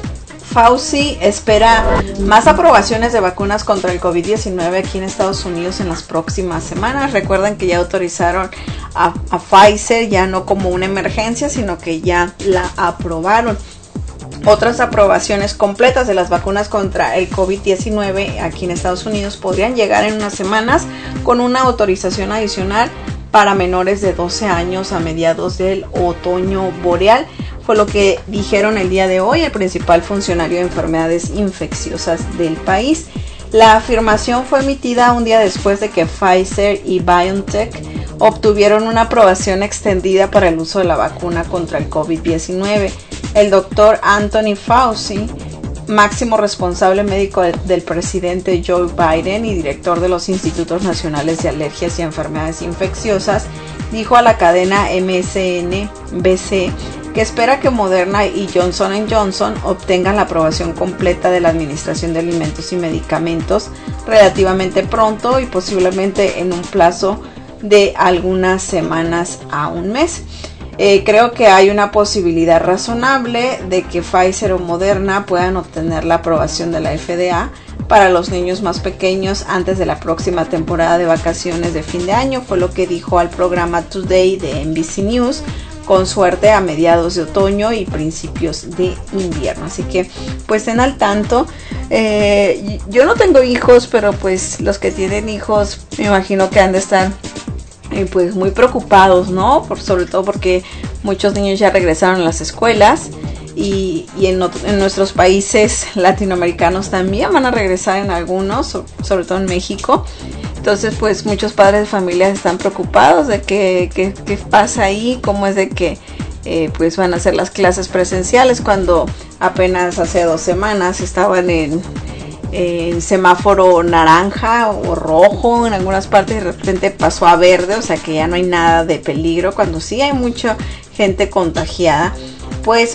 Fauci espera más aprobaciones de vacunas contra el COVID diecinueve aquí en Estados Unidos en las próximas semanas. Recuerden que ya autorizaron a, a Pfizer, ya no como una emergencia, sino que ya la aprobaron. Otras aprobaciones completas de las vacunas contra el COVID diecinueve aquí en Estados Unidos podrían llegar en unas semanas con una autorización adicional para menores de doce años a mediados del otoño boreal. Fue lo que dijeron el día de hoy el principal funcionario de enfermedades infecciosas del país. La afirmación fue emitida un día después de que Pfizer y BioNTech obtuvieron una aprobación extendida para el uso de la vacuna contra el COVID diecinueve. El doctor Anthony Fauci, máximo responsable médico de, del presidente Joe Biden y director de los Institutos Nacionales de Alergias y Enfermedades Infecciosas, dijo a la cadena M S N B C que espera que Moderna y Johnson and Johnson obtengan la aprobación completa de la Administración de Alimentos y Medicamentos relativamente pronto y posiblemente en un plazo de algunas semanas a un mes. Eh, creo que hay una posibilidad razonable de que Pfizer o Moderna puedan obtener la aprobación de la F D A para los niños más pequeños antes de la próxima temporada de vacaciones de fin de año, fue lo que dijo al programa Today de N B C News, con suerte a mediados de otoño y principios de invierno. Así que pues estén al tanto. Eh, yo no tengo hijos, pero pues los que tienen hijos me imagino que han de estar eh, pues muy preocupados, ¿no? Por, sobre todo porque muchos niños ya regresaron a las escuelas y, y en, en nuestros países latinoamericanos también van a regresar en algunos, so, sobre todo en México. Entonces pues muchos padres de familia están preocupados de qué, qué, qué pasa ahí, cómo es de que eh, pues van a hacer las clases presenciales cuando apenas hace dos semanas estaban en, eh, en semáforo naranja o rojo, en algunas partes de repente pasó a verde, o sea que ya no hay nada de peligro, cuando sí hay mucha gente contagiada. Pues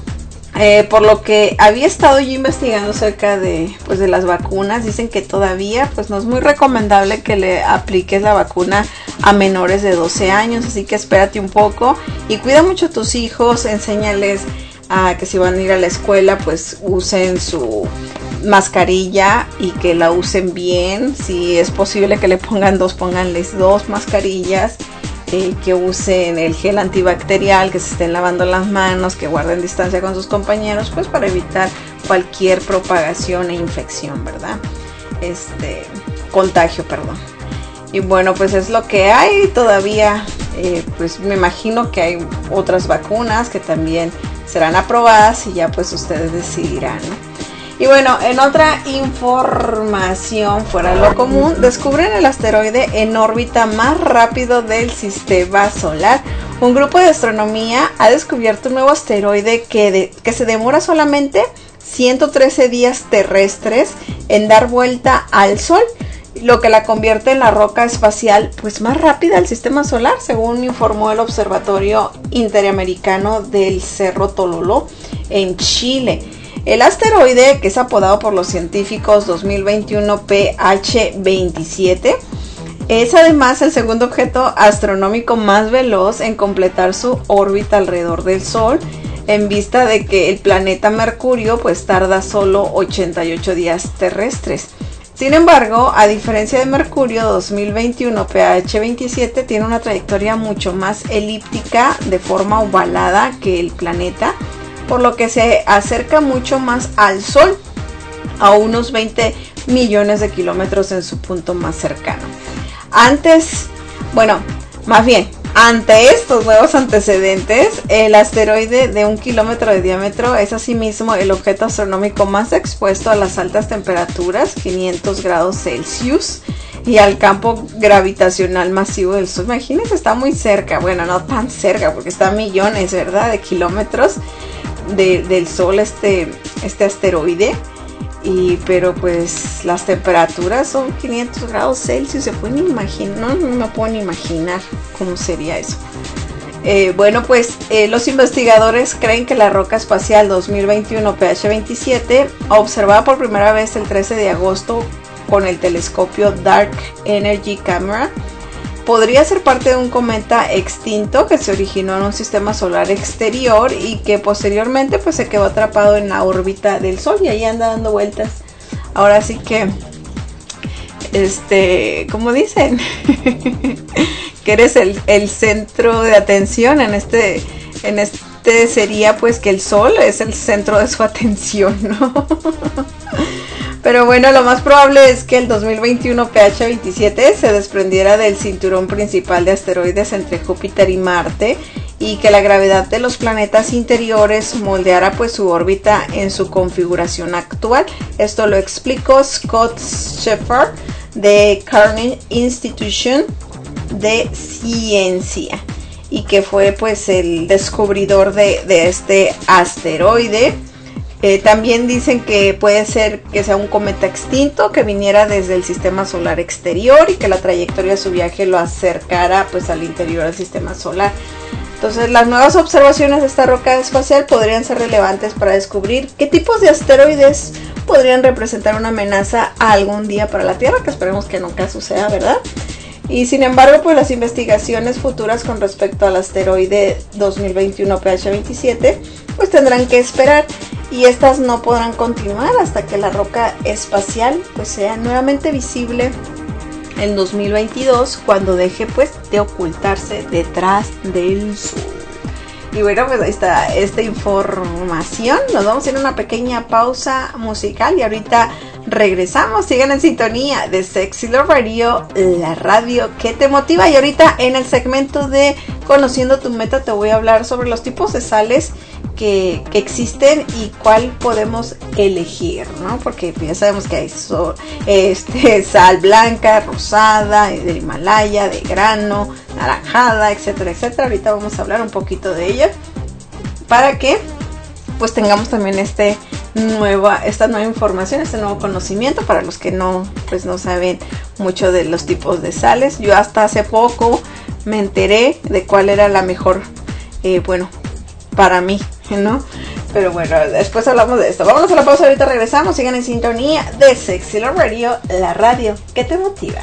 eh, por lo que había estado yo investigando acerca de, pues, de las vacunas, dicen que todavía pues no es muy recomendable que le apliques la vacuna a menores de doce años, así que espérate un poco y cuida mucho a tus hijos, enséñales a que si van a ir a la escuela pues usen su mascarilla y que la usen bien. Si es posible que le pongan dos, pónganles dos mascarillas, eh, que usen el gel antibacterial, que se estén lavando las manos, que guarden distancia con sus compañeros, pues para evitar cualquier propagación e infección, ¿verdad? Este, contagio, perdón. Y bueno, pues es lo que hay todavía. Eh, pues me imagino que hay otras vacunas que también serán aprobadas y ya pues ustedes decidirán, ¿no? Y bueno, en otra información fuera de lo común, descubren el asteroide en órbita más rápido del sistema solar. Un grupo de astronomía ha descubierto un nuevo asteroide que, de, que se demora solamente ciento trece días terrestres en dar vuelta al Sol, lo que la convierte en la roca espacial pues más rápida del sistema solar, según informó el Observatorio Interamericano del Cerro Tololo en Chile. El asteroide, que es apodado por los científicos dos mil veintiuno P H veintisiete, es además el segundo objeto astronómico más veloz en completar su órbita alrededor del Sol, en vista de que el planeta Mercurio pues tarda solo ochenta y ocho días terrestres. Sin embargo, a diferencia de Mercurio, dos mil veintiuno P H veintisiete tiene una trayectoria mucho más elíptica de forma ovalada que el planeta, por lo que se acerca mucho más al Sol, a unos veinte millones de kilómetros en su punto más cercano. Antes, bueno, más bien, ante estos nuevos antecedentes, el asteroide de un kilómetro de diámetro es asimismo el objeto astronómico más expuesto a las altas temperaturas, quinientos grados Celsius, y al campo gravitacional masivo del Sol. Imagínense, está muy cerca, bueno, no tan cerca, porque está a millones, ¿verdad?, de kilómetros de, del Sol este, este asteroide. Y pero pues las temperaturas son quinientos grados Celsius, se pueden imaginar, no, no me puedo ni imaginar cómo sería eso. Eh, bueno, pues eh, los investigadores creen que la roca espacial dos mil veintiuno P H veintisiete, observada por primera vez el trece de agosto con el telescopio Dark Energy Camera, podría ser parte de un cometa extinto que se originó en un sistema solar exterior y que posteriormente pues se quedó atrapado en la órbita del Sol y ahí anda dando vueltas. Ahora sí que, este, como dicen, que eres el, el centro de atención en este, en este sería pues que el Sol es el centro de su atención, ¿no? Pero bueno, lo más probable es que el dos mil veintiuno P H veintisiete se desprendiera del cinturón principal de asteroides entre Júpiter y Marte y que la gravedad de los planetas interiores moldeara pues su órbita en su configuración actual. Esto lo explicó Scott Shepard de Carnegie Institution de Ciencia y que fue pues el descubridor de, de este asteroide. Eh, también dicen que puede ser que sea un cometa extinto que viniera desde el sistema solar exterior y que la trayectoria de su viaje lo acercara pues al interior del sistema solar. Entonces las nuevas observaciones de esta roca espacial podrían ser relevantes para descubrir qué tipos de asteroides podrían representar una amenaza algún día para la Tierra, que esperemos que nunca suceda, ¿verdad? Y sin embargo, pues las investigaciones futuras con respecto al asteroide dos mil veintiuno P H veintisiete pues tendrán que esperar y estas no podrán continuar hasta que la roca espacial pues sea nuevamente visible en dos mil veintidós, cuando deje pues de ocultarse detrás del Sol. Y bueno, pues ahí está esta información. Nos vamos a ir a una pequeña pausa musical y ahorita regresamos. Sigan en sintonía de Sexy Love Radio, la radio que te motiva. Y ahorita en el segmento de Conociendo tu Meta te voy a hablar sobre los tipos de sales que, que existen y cuál podemos elegir, ¿no? Porque ya sabemos que hay sol, este, sal blanca, rosada, del Himalaya, de grano, naranjada, etcétera, etcétera. Ahorita vamos a hablar un poquito de ella para que pues tengamos también este nueva, esta nueva información, este nuevo conocimiento para los que no, pues no saben mucho de los tipos de sales. Yo hasta hace poco me enteré de cuál era la mejor, eh, bueno, para mí, ¿no? Pero bueno, después hablamos de esto. Vámonos a la pausa, ahorita regresamos. Sigan en sintonía de Sexy Love Radio, la radio que te motiva.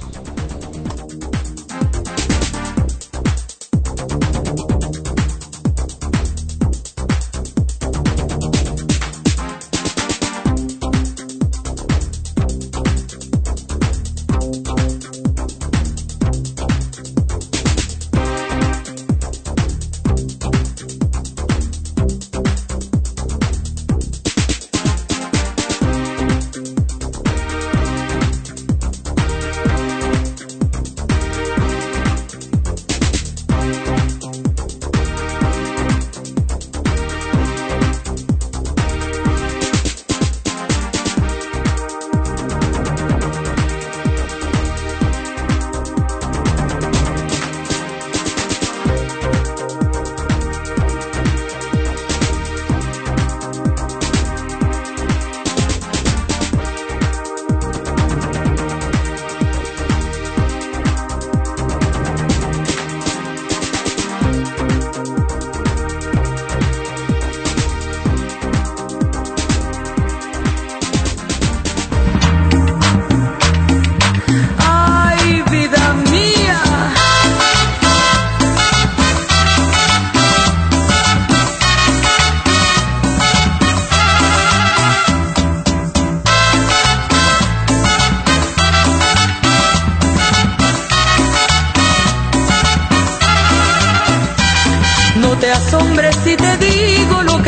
Asombres si te digo lo que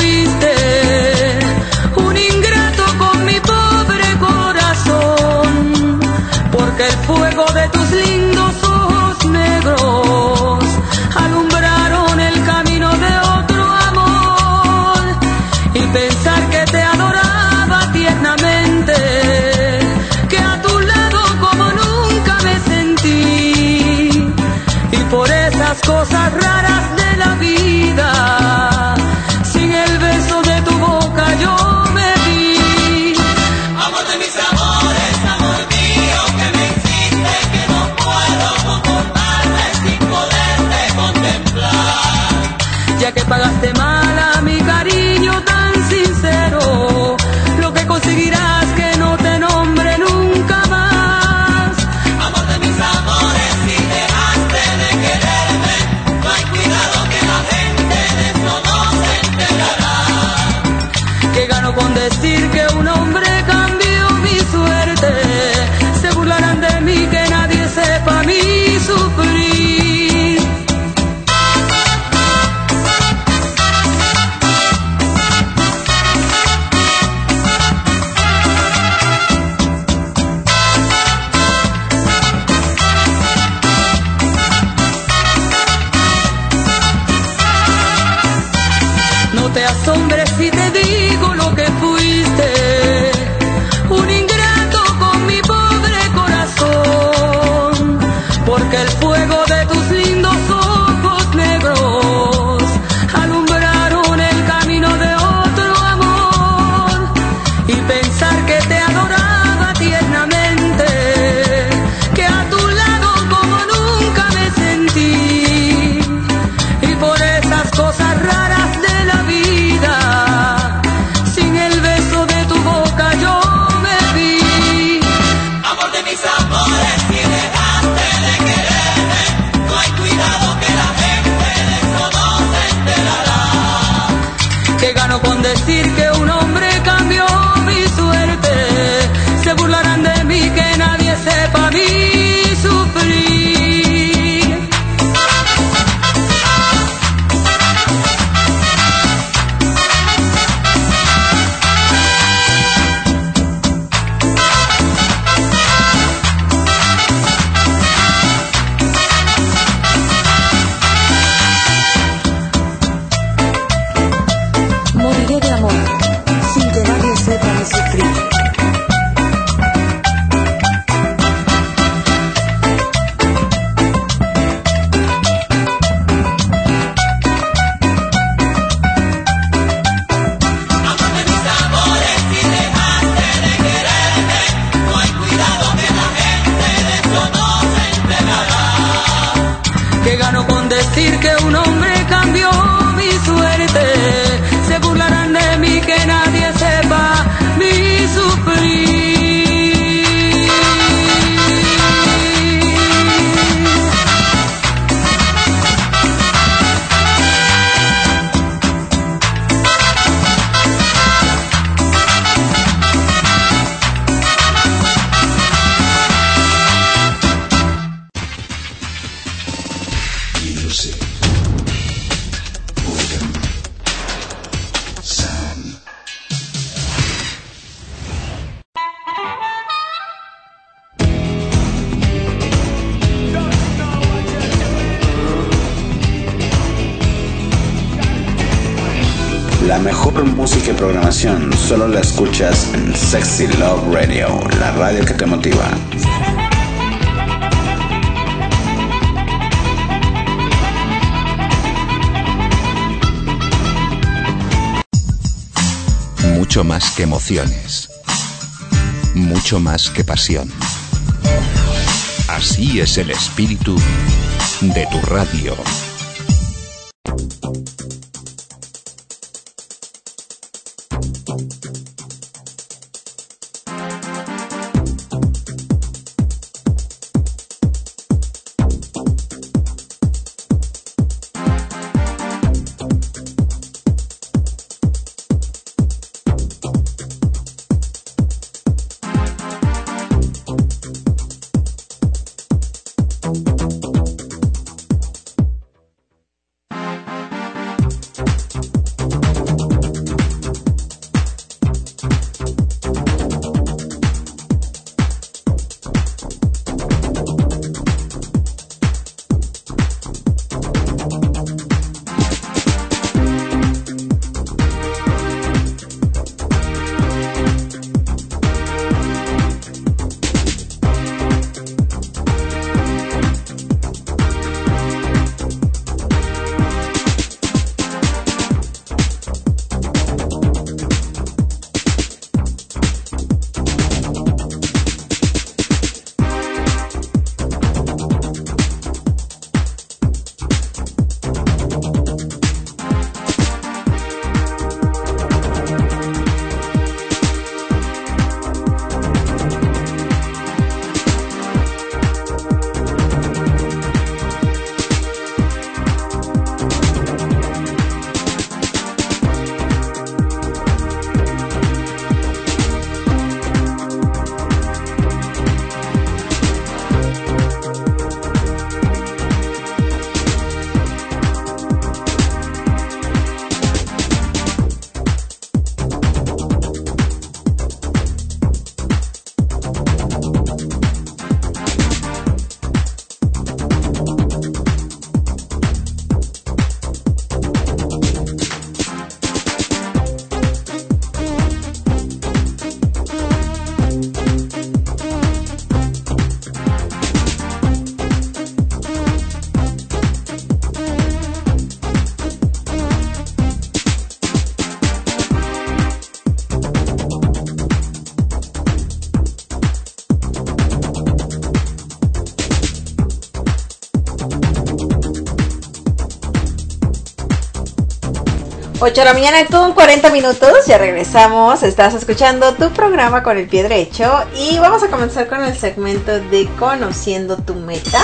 fuiste, un ingrato con mi pobre corazón, porque el fuego de tus lindos ojos negros alumbraron el camino de otro amor, y pensar que te adoraba tiernamente, que a tu lado como nunca me sentí, y por esas cosas raras de la vida, sin el beso de tu boca yo me vi. Amor de mis amores, amor mío, que me hiciste, que no puedo conformarme sin poderte contemplar. Ya que pagaste mal a mi cariño tan sincero, lo que conseguirás que no te nombre nunca más. Amor de mis amores, si dejaste de quererme, no hay cuidado que la gente de eso no se enterará. Que gano con decir que un hombre cambió mi suerte, se burlarán de mí, que nadie sepa mi sufrir. No te asombres si te digo lo que fuiste, un ingrato con mi pobre corazón, porque el fuego de tus lindos ojos negros alumbraron el camino de otro amor, y pensar que te adoraba tiernamente, que a tu lado como nunca me sentí, y por esas cosas raras de la vida, sin el beso de tu boca yo me vi. Amor de mis amores, si dejaste de quererme, no hay cuidado que la gente de eso no se enterará. Que gano con decir que un hombre cambió mi suerte, se burlarán de mí, que nadie sepa mi sufrir. Moriré de amor. que gano con decir que un hombre cambió mi suerte. Se burlarán de mí, que nadie sepa mi sufrir. La mejor música y programación solo la escuchas en Sexy Love Radio, la radio que te motiva. Mucho más que emociones, mucho más que pasión. Así es el espíritu de tu radio. ocho de la mañana con cuarenta minutos, ya regresamos, estás escuchando tu programa Con el Pie Derecho y vamos a comenzar con el segmento de Conociendo tu Meta.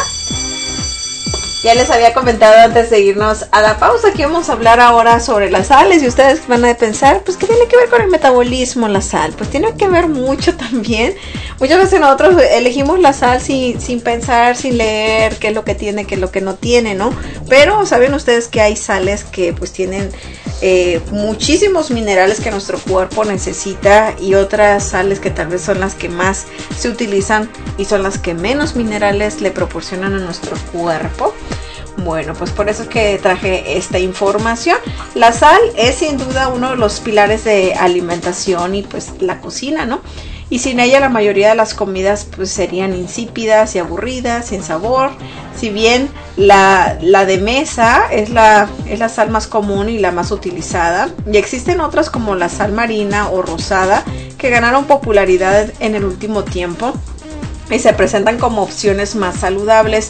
Ya les había comentado antes de irnos a la pausa que vamos a hablar ahora sobre las sales y ustedes van a pensar, pues ¿qué tiene que ver con el metabolismo la sal? Pues tiene que ver mucho también. Muchas veces nosotros elegimos la sal sin, sin pensar, sin leer qué es lo que tiene, qué es lo que no tiene, ¿no? Pero saben ustedes que hay sales que pues tienen eh, muchísimos minerales que nuestro cuerpo necesita y otras sales que tal vez son las que más se utilizan y son las que menos minerales le proporcionan a nuestro cuerpo. Bueno, pues por eso es que traje esta información. La sal es sin duda uno de los pilares de alimentación y pues la cocina, ¿no? Y sin ella la mayoría de las comidas pues serían insípidas y aburridas, sin sabor. Si bien la, la de mesa es la, es la sal más común y la más utilizada, y existen otras como la sal marina o rosada que ganaron popularidad en el último tiempo y se presentan como opciones más saludables.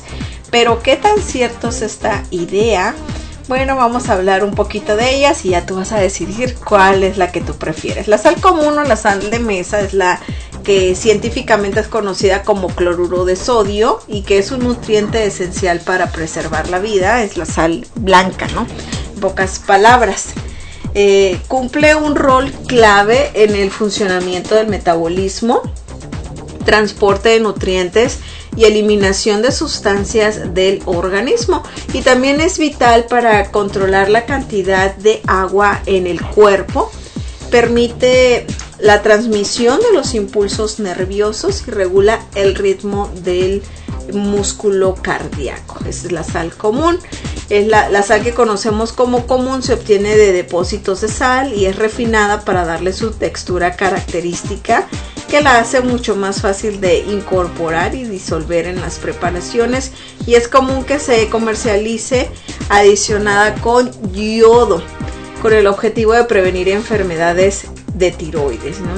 Pero ¿qué tan cierto es esta idea? Bueno, vamos a hablar un poquito de ellas y ya tú vas a decidir cuál es la que tú prefieres. La sal común o la sal de mesa es la que científicamente es conocida como cloruro de sodio y que es un nutriente esencial para preservar la vida. Es la sal blanca, ¿no? En pocas palabras. Eh, cumple un rol clave en el funcionamiento del metabolismo, transporte de nutrientes y eliminación de sustancias del organismo, y también es vital para controlar la cantidad de agua en el cuerpo, permite la transmisión de los impulsos nerviosos y regula el ritmo del músculo cardíaco. Esa es la sal común. Es la, la sal que conocemos como común, se obtiene de depósitos de sal y es refinada para darle su textura característica que la hace mucho más fácil de incorporar y disolver en las preparaciones, y es común que se comercialice adicionada con yodo con el objetivo de prevenir enfermedades de tiroides, ¿no?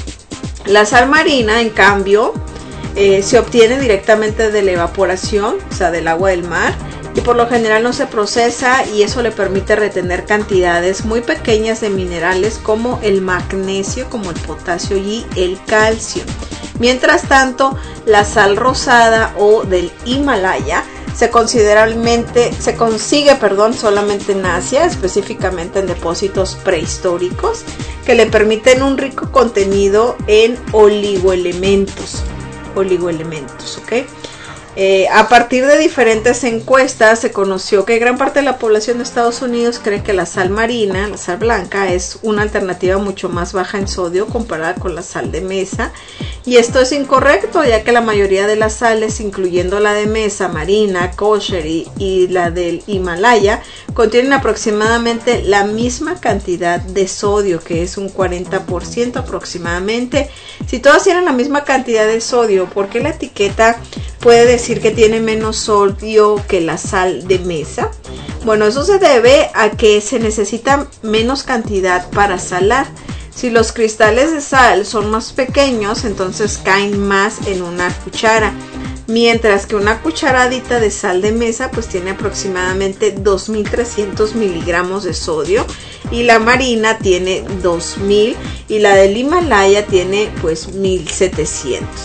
La sal marina, en cambio, eh, se obtiene directamente de la evaporación, o sea, del agua del mar, y por lo general no se procesa, y eso le permite retener cantidades muy pequeñas de minerales como el magnesio, como el potasio y el calcio. Mientras tanto, la sal rosada o del Himalaya se considerablemente se consigue, perdón, solamente en Asia, específicamente en depósitos prehistóricos que le permiten un rico contenido en oligoelementos, oligoelementos, ¿ok? Eh, a partir de diferentes encuestas se conoció que gran parte de la población de Estados Unidos cree que la sal marina, la sal blanca, es una alternativa mucho más baja en sodio comparada con la sal de mesa, y esto es incorrecto, ya que la mayoría de las sales, incluyendo la de mesa, marina, kosher y, y la del Himalaya, contienen aproximadamente la misma cantidad de sodio, que es un cuarenta por ciento aproximadamente. Si todas tienen la misma cantidad de sodio, ¿por qué la etiqueta puede decir que tiene menos sodio que la sal de mesa? Bueno, eso se debe a que se necesita menos cantidad para salar. Si los cristales de sal son más pequeños, entonces caen más en una cuchara, mientras que una cucharadita de sal de mesa pues tiene aproximadamente dos mil trescientos miligramos de sodio, y la marina tiene dos mil y la del Himalaya tiene pues mil setecientos.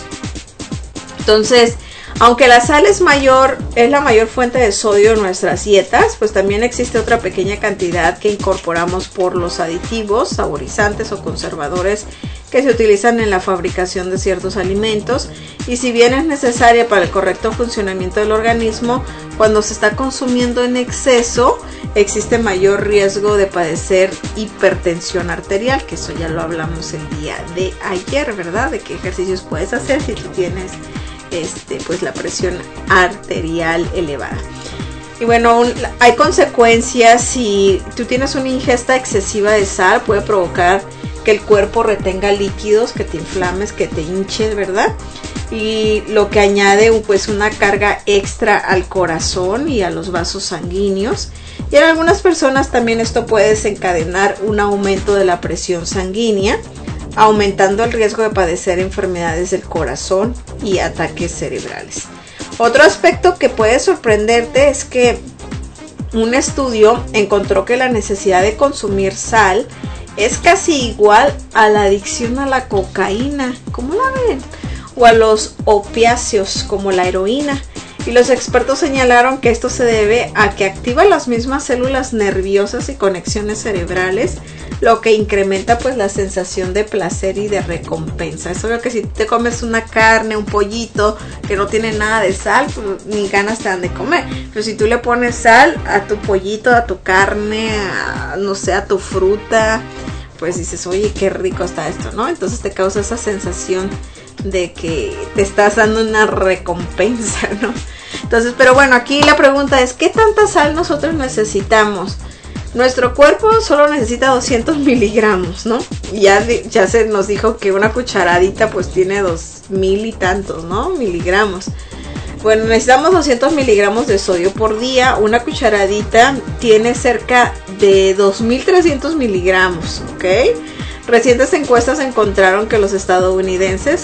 Entonces, aunque la sal es mayor, es la mayor fuente de sodio en nuestras dietas, pues también existe otra pequeña cantidad que incorporamos por los aditivos, saborizantes o conservadores que se utilizan en la fabricación de ciertos alimentos, y si bien es necesaria para el correcto funcionamiento del organismo, cuando se está consumiendo en exceso existe mayor riesgo de padecer hipertensión arterial, que eso ya lo hablamos el día de ayer, ¿verdad? De qué ejercicios puedes hacer si tú tienes Este, pues la presión arterial elevada. Y bueno, un, hay consecuencias. Si tú tienes una ingesta excesiva de sal, puede provocar que el cuerpo retenga líquidos, que te inflames, que te hinches, ¿verdad? Y lo que añade pues una carga extra al corazón y a los vasos sanguíneos. Y en algunas personas también esto puede desencadenar un aumento de la presión sanguínea, aumentando el riesgo de padecer enfermedades del corazón y ataques cerebrales. Otro aspecto que puede sorprenderte es que un estudio encontró que la necesidad de consumir sal es casi igual a la adicción a la cocaína, ¿cómo la ven? O a los opiáceos como la heroína. Y los expertos señalaron que esto se debe a que activa las mismas células nerviosas y conexiones cerebrales, lo que incrementa pues la sensación de placer y de recompensa. Es obvio que si te comes una carne, un pollito que no tiene nada de sal, pues ni ganas te dan de comer. Pero si tú le pones sal a tu pollito, a tu carne, a, no sé, a tu fruta, pues dices, oye, qué rico está esto, ¿no? Entonces te causa esa sensación de que te estás dando una recompensa, ¿no? Entonces, pero bueno, aquí la pregunta es, ¿qué tanta sal nosotros necesitamos? Nuestro cuerpo solo necesita doscientos miligramos, ¿no? Ya, ya se nos dijo que una cucharadita pues tiene dos mil y tantos, ¿no? Miligramos. Bueno, necesitamos doscientos miligramos de sodio por día. Una cucharadita tiene cerca de dos mil trescientos miligramos, ¿ok? Recientes encuestas encontraron que los estadounidenses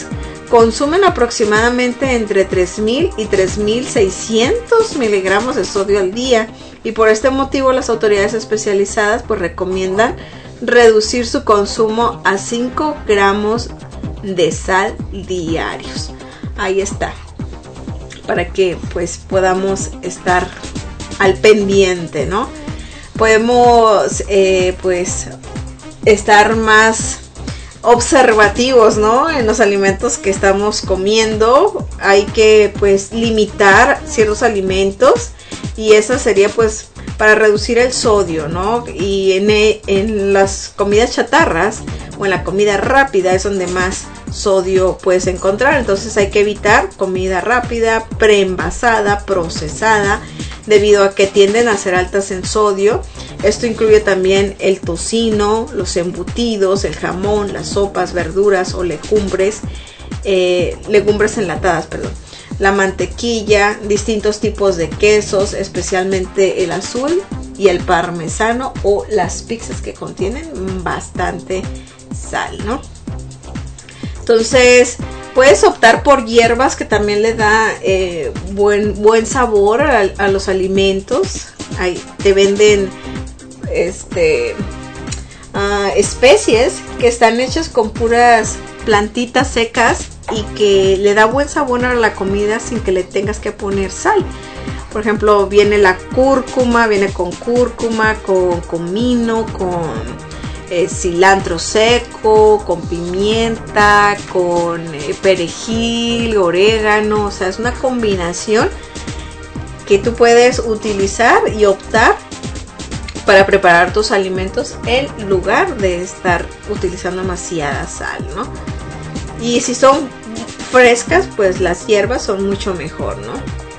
consumen aproximadamente entre tres mil y tres mil seiscientos miligramos de sodio al día, y por este motivo las autoridades especializadas pues recomiendan reducir su consumo a cinco gramos de sal diarios. Ahí está, para que pues podamos estar al pendiente, ¿no? Podemos eh, pues estar más observativos, ¿no? En los alimentos que estamos comiendo. Hay que pues limitar ciertos alimentos, y eso sería pues para reducir el sodio, ¿no? Y en, en las comidas chatarras o en la comida rápida es donde más sodio puedes encontrar. Entonces hay que evitar comida rápida, preenvasada, procesada, debido a que tienden a ser altas en sodio. Esto incluye también el tocino, los embutidos, el jamón, las sopas, verduras o legumbres, eh, legumbres enlatadas, perdón, la mantequilla, distintos tipos de quesos, especialmente el azul y el parmesano, o las pizzas que contienen bastante sal, ¿no? Entonces puedes optar por hierbas, que también le da eh, buen, buen sabor a, a los alimentos. Ahí te venden este uh, especies que están hechas con puras plantitas secas y que le da buen sabor a la comida sin que le tengas que poner sal. Por ejemplo, viene la cúrcuma, viene con cúrcuma, con comino, con eh, cilantro seco, con pimienta, con eh, perejil, orégano. O sea, es una combinación que tú puedes utilizar y optar para preparar tus alimentos en lugar de estar utilizando demasiada sal, ¿no? Y si son frescas, pues las hierbas son mucho mejor, ¿no?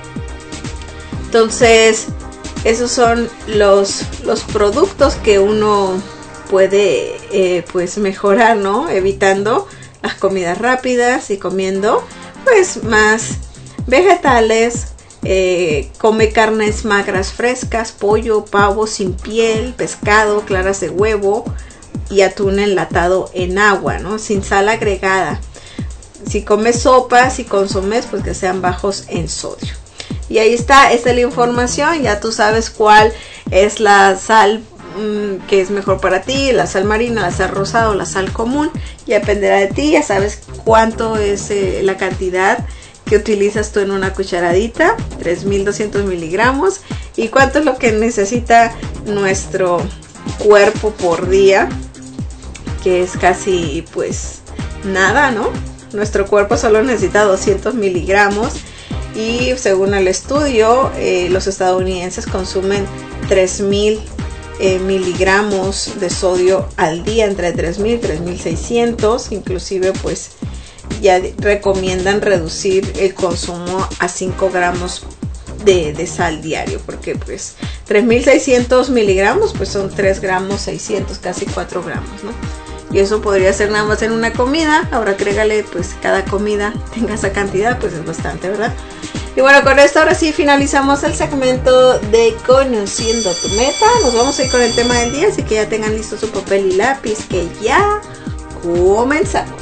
Entonces, esos son los, los productos que uno puede eh, pues mejorar, ¿no? Evitando las comidas rápidas y comiendo pues más vegetales. Eh, come carnes magras frescas, pollo, pavo sin piel, pescado, claras de huevo y atún enlatado en agua, ¿no? Sin sal agregada. Si comes sopas y consomés, pues que sean bajos en sodio. Y ahí está, esta es la información. Ya tú sabes cuál es la sal mmm, que es mejor para ti, la sal marina, la sal rosada o la sal común. Ya dependerá de ti, ya sabes cuánto es eh, la cantidad que utilizas tú en una cucharadita, tres mil doscientos miligramos, y cuánto es lo que necesita nuestro cuerpo por día, que es casi pues nada, ¿no? Nuestro cuerpo solo necesita doscientos miligramos, y según el estudio eh, los estadounidenses consumen tres mil eh, miligramos de sodio al día, entre tres mil y tres mil seiscientos. Inclusive pues ya recomiendan reducir el consumo a cinco gramos de, de sal diario, porque pues tres mil seiscientos miligramos pues son tres gramos seiscientos, casi cuatro gramos, ¿no? Y eso podría ser nada más en una comida. Ahora agrégale pues cada comida tenga esa cantidad, pues es bastante, ¿verdad? Y bueno, con esto ahora sí finalizamos el segmento de Conociendo tu Meta. Nos vamos a ir con el tema del día, así que ya tengan listo su papel y lápiz, que ya comenzamos.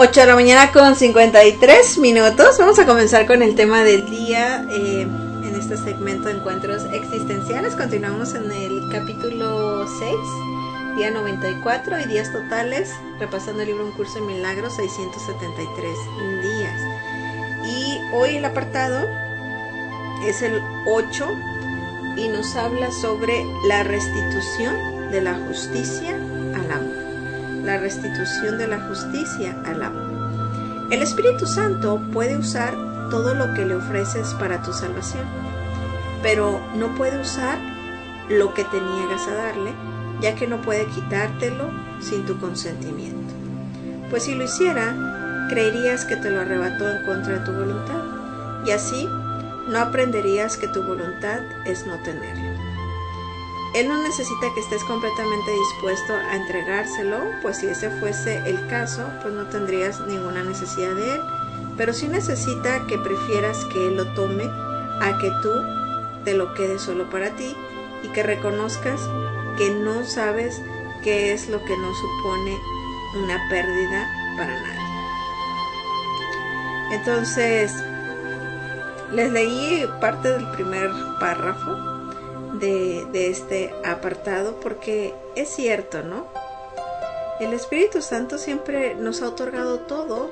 ocho de la mañana con cincuenta y tres minutos. Vamos a comenzar con el tema del día eh, en este segmento de encuentros existenciales. Continuamos en el capítulo seis, día noventa y cuatro y días totales, repasando el libro Un Curso en Milagros, seiscientos setenta y tres días. Y hoy el apartado es el ocho y nos habla sobre la restitución de la justicia al amo. La restitución de la justicia al amo. El Espíritu Santo puede usar todo lo que le ofreces para tu salvación, pero no puede usar lo que te niegas a darle, ya que no puede quitártelo sin tu consentimiento. Pues si lo hiciera, creerías que te lo arrebató en contra de tu voluntad, y así no aprenderías que tu voluntad es no tenerlo. Él no necesita que estés completamente dispuesto a entregárselo, pues si ese fuese el caso, pues no tendrías ninguna necesidad de él. Pero sí necesita que prefieras que él lo tome a que tú te lo quedes solo para ti y que reconozcas que no sabes qué es lo que no supone una pérdida para nadie. Entonces, les leí parte del primer párrafo De, de este apartado porque es cierto, ¿no? El Espíritu Santo siempre nos ha otorgado todo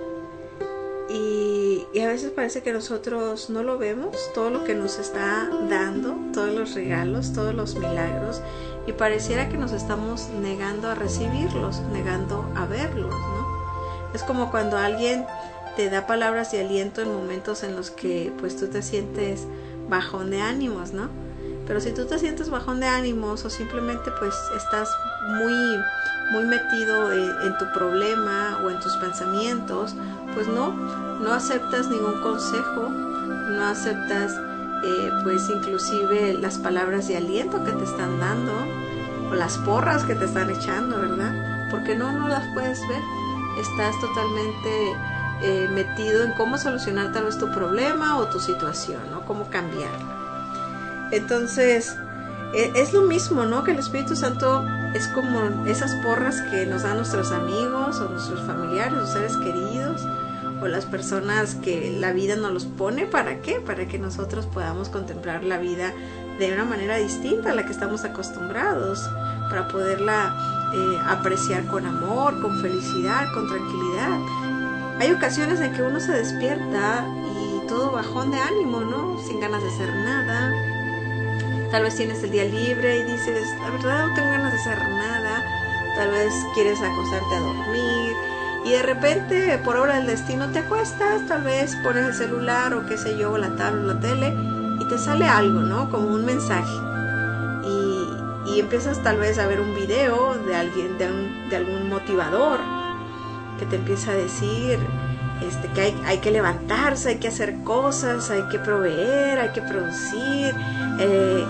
y, y a veces parece que nosotros no lo vemos, todo lo que nos está dando, todos los regalos, todos los milagros, y pareciera que nos estamos negando a recibirlos, negando a verlos, ¿no? Es como cuando alguien te da palabras de aliento en momentos en los que pues tú te sientes bajón de ánimos, ¿no? Pero si tú te sientes bajón de ánimos o simplemente pues estás muy, muy metido en, en tu problema o en tus pensamientos, pues no, no aceptas ningún consejo, no aceptas eh, pues inclusive las palabras de aliento que te están dando o las porras que te están echando, ¿verdad? Porque no, no las puedes ver, estás totalmente eh, metido en cómo solucionar tal vez tu problema o tu situación, ¿no? Cómo cambiarla. Entonces, es lo mismo, ¿no? Que el Espíritu Santo es como esas porras que nos dan nuestros amigos o nuestros familiares o seres queridos o las personas que la vida nos los pone. ¿Para qué? Para que nosotros podamos contemplar la vida de una manera distinta a la que estamos acostumbrados, para poderla eh, apreciar con amor, con felicidad, con tranquilidad. Hay ocasiones en que uno se despierta y todo bajón de ánimo, ¿no? Sin ganas de hacer nada. Tal vez tienes el día libre y dices, la verdad no tengo ganas de hacer nada. Tal vez quieres acostarte a dormir y de repente, por obra del destino, te acuestas, tal vez pones el celular o qué sé yo, la tablet, la tele, y te sale algo, ¿no? Como un mensaje. Y, y empiezas tal vez a ver un video de alguien, de, un, de algún motivador que te empieza a decir este, que hay, hay que levantarse, hay que hacer cosas, hay que proveer, hay que producir. Eh,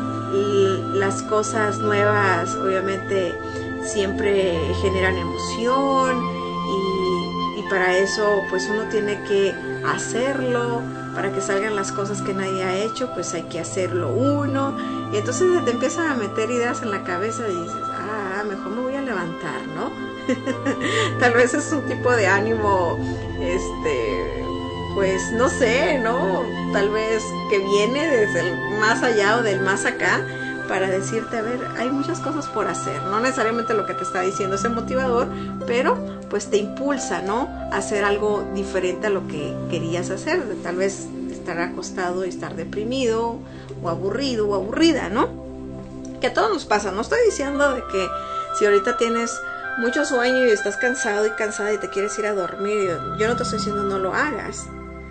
las cosas nuevas obviamente siempre generan emoción y, y para eso pues uno tiene que hacerlo, para que salgan las cosas que nadie ha hecho pues hay que hacerlo uno, y entonces te empiezan a meter ideas en la cabeza y dices, ah, mejor me voy a levantar, ¿no? Tal vez es un tipo de ánimo este pues no sé, ¿no? Tal vez que viene desde el más allá o del más acá para decirte, a ver, hay muchas cosas por hacer, no necesariamente lo que te está diciendo ese motivador, pero pues te impulsa, ¿no? A hacer algo diferente a lo que querías hacer, tal vez estar acostado y estar deprimido o aburrido o aburrida, ¿no? Que a todos nos pasa, no estoy diciendo de que si ahorita tienes mucho sueño y estás cansado y cansada y te quieres ir a dormir, yo no te estoy diciendo no lo hagas.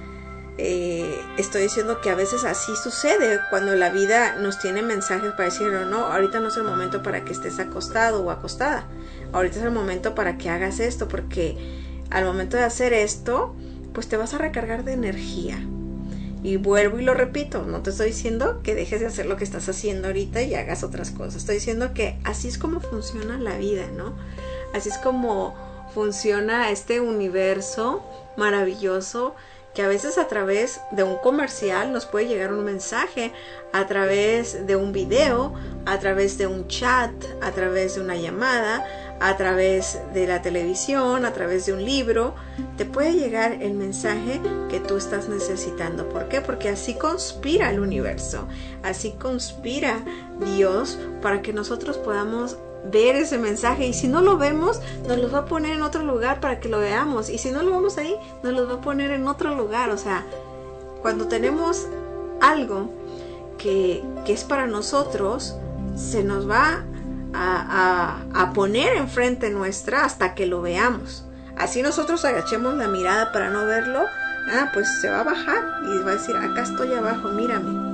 Eh, estoy diciendo que a veces así sucede cuando la vida nos tiene mensajes para decir, no, no, ahorita no es el momento para que estés acostado o acostada, ahorita es el momento para que hagas esto, porque al momento de hacer esto pues te vas a recargar de energía. Y vuelvo y lo repito, no te estoy diciendo que dejes de hacer lo que estás haciendo ahorita y hagas otras cosas, estoy diciendo que así es como funciona la vida, ¿no? Así es como funciona este universo maravilloso, que a veces a través de un comercial nos puede llegar un mensaje, a través de un video, a través de un chat, a través de una llamada, a través de la televisión, a través de un libro, te puede llegar el mensaje que tú estás necesitando. ¿Por qué? Porque así conspira el universo, así conspira Dios para que nosotros podamos ver ese mensaje, y si no lo vemos, nos lo va a poner en otro lugar para que lo veamos, y si no lo vemos ahí, nos lo va a poner en otro lugar. O sea, cuando tenemos algo que, que es para nosotros, se nos va a, a, a poner enfrente nuestra hasta que lo veamos. Así nosotros agachemos la mirada para no verlo, ah, pues se va a bajar y va a decir, acá estoy abajo, mírame.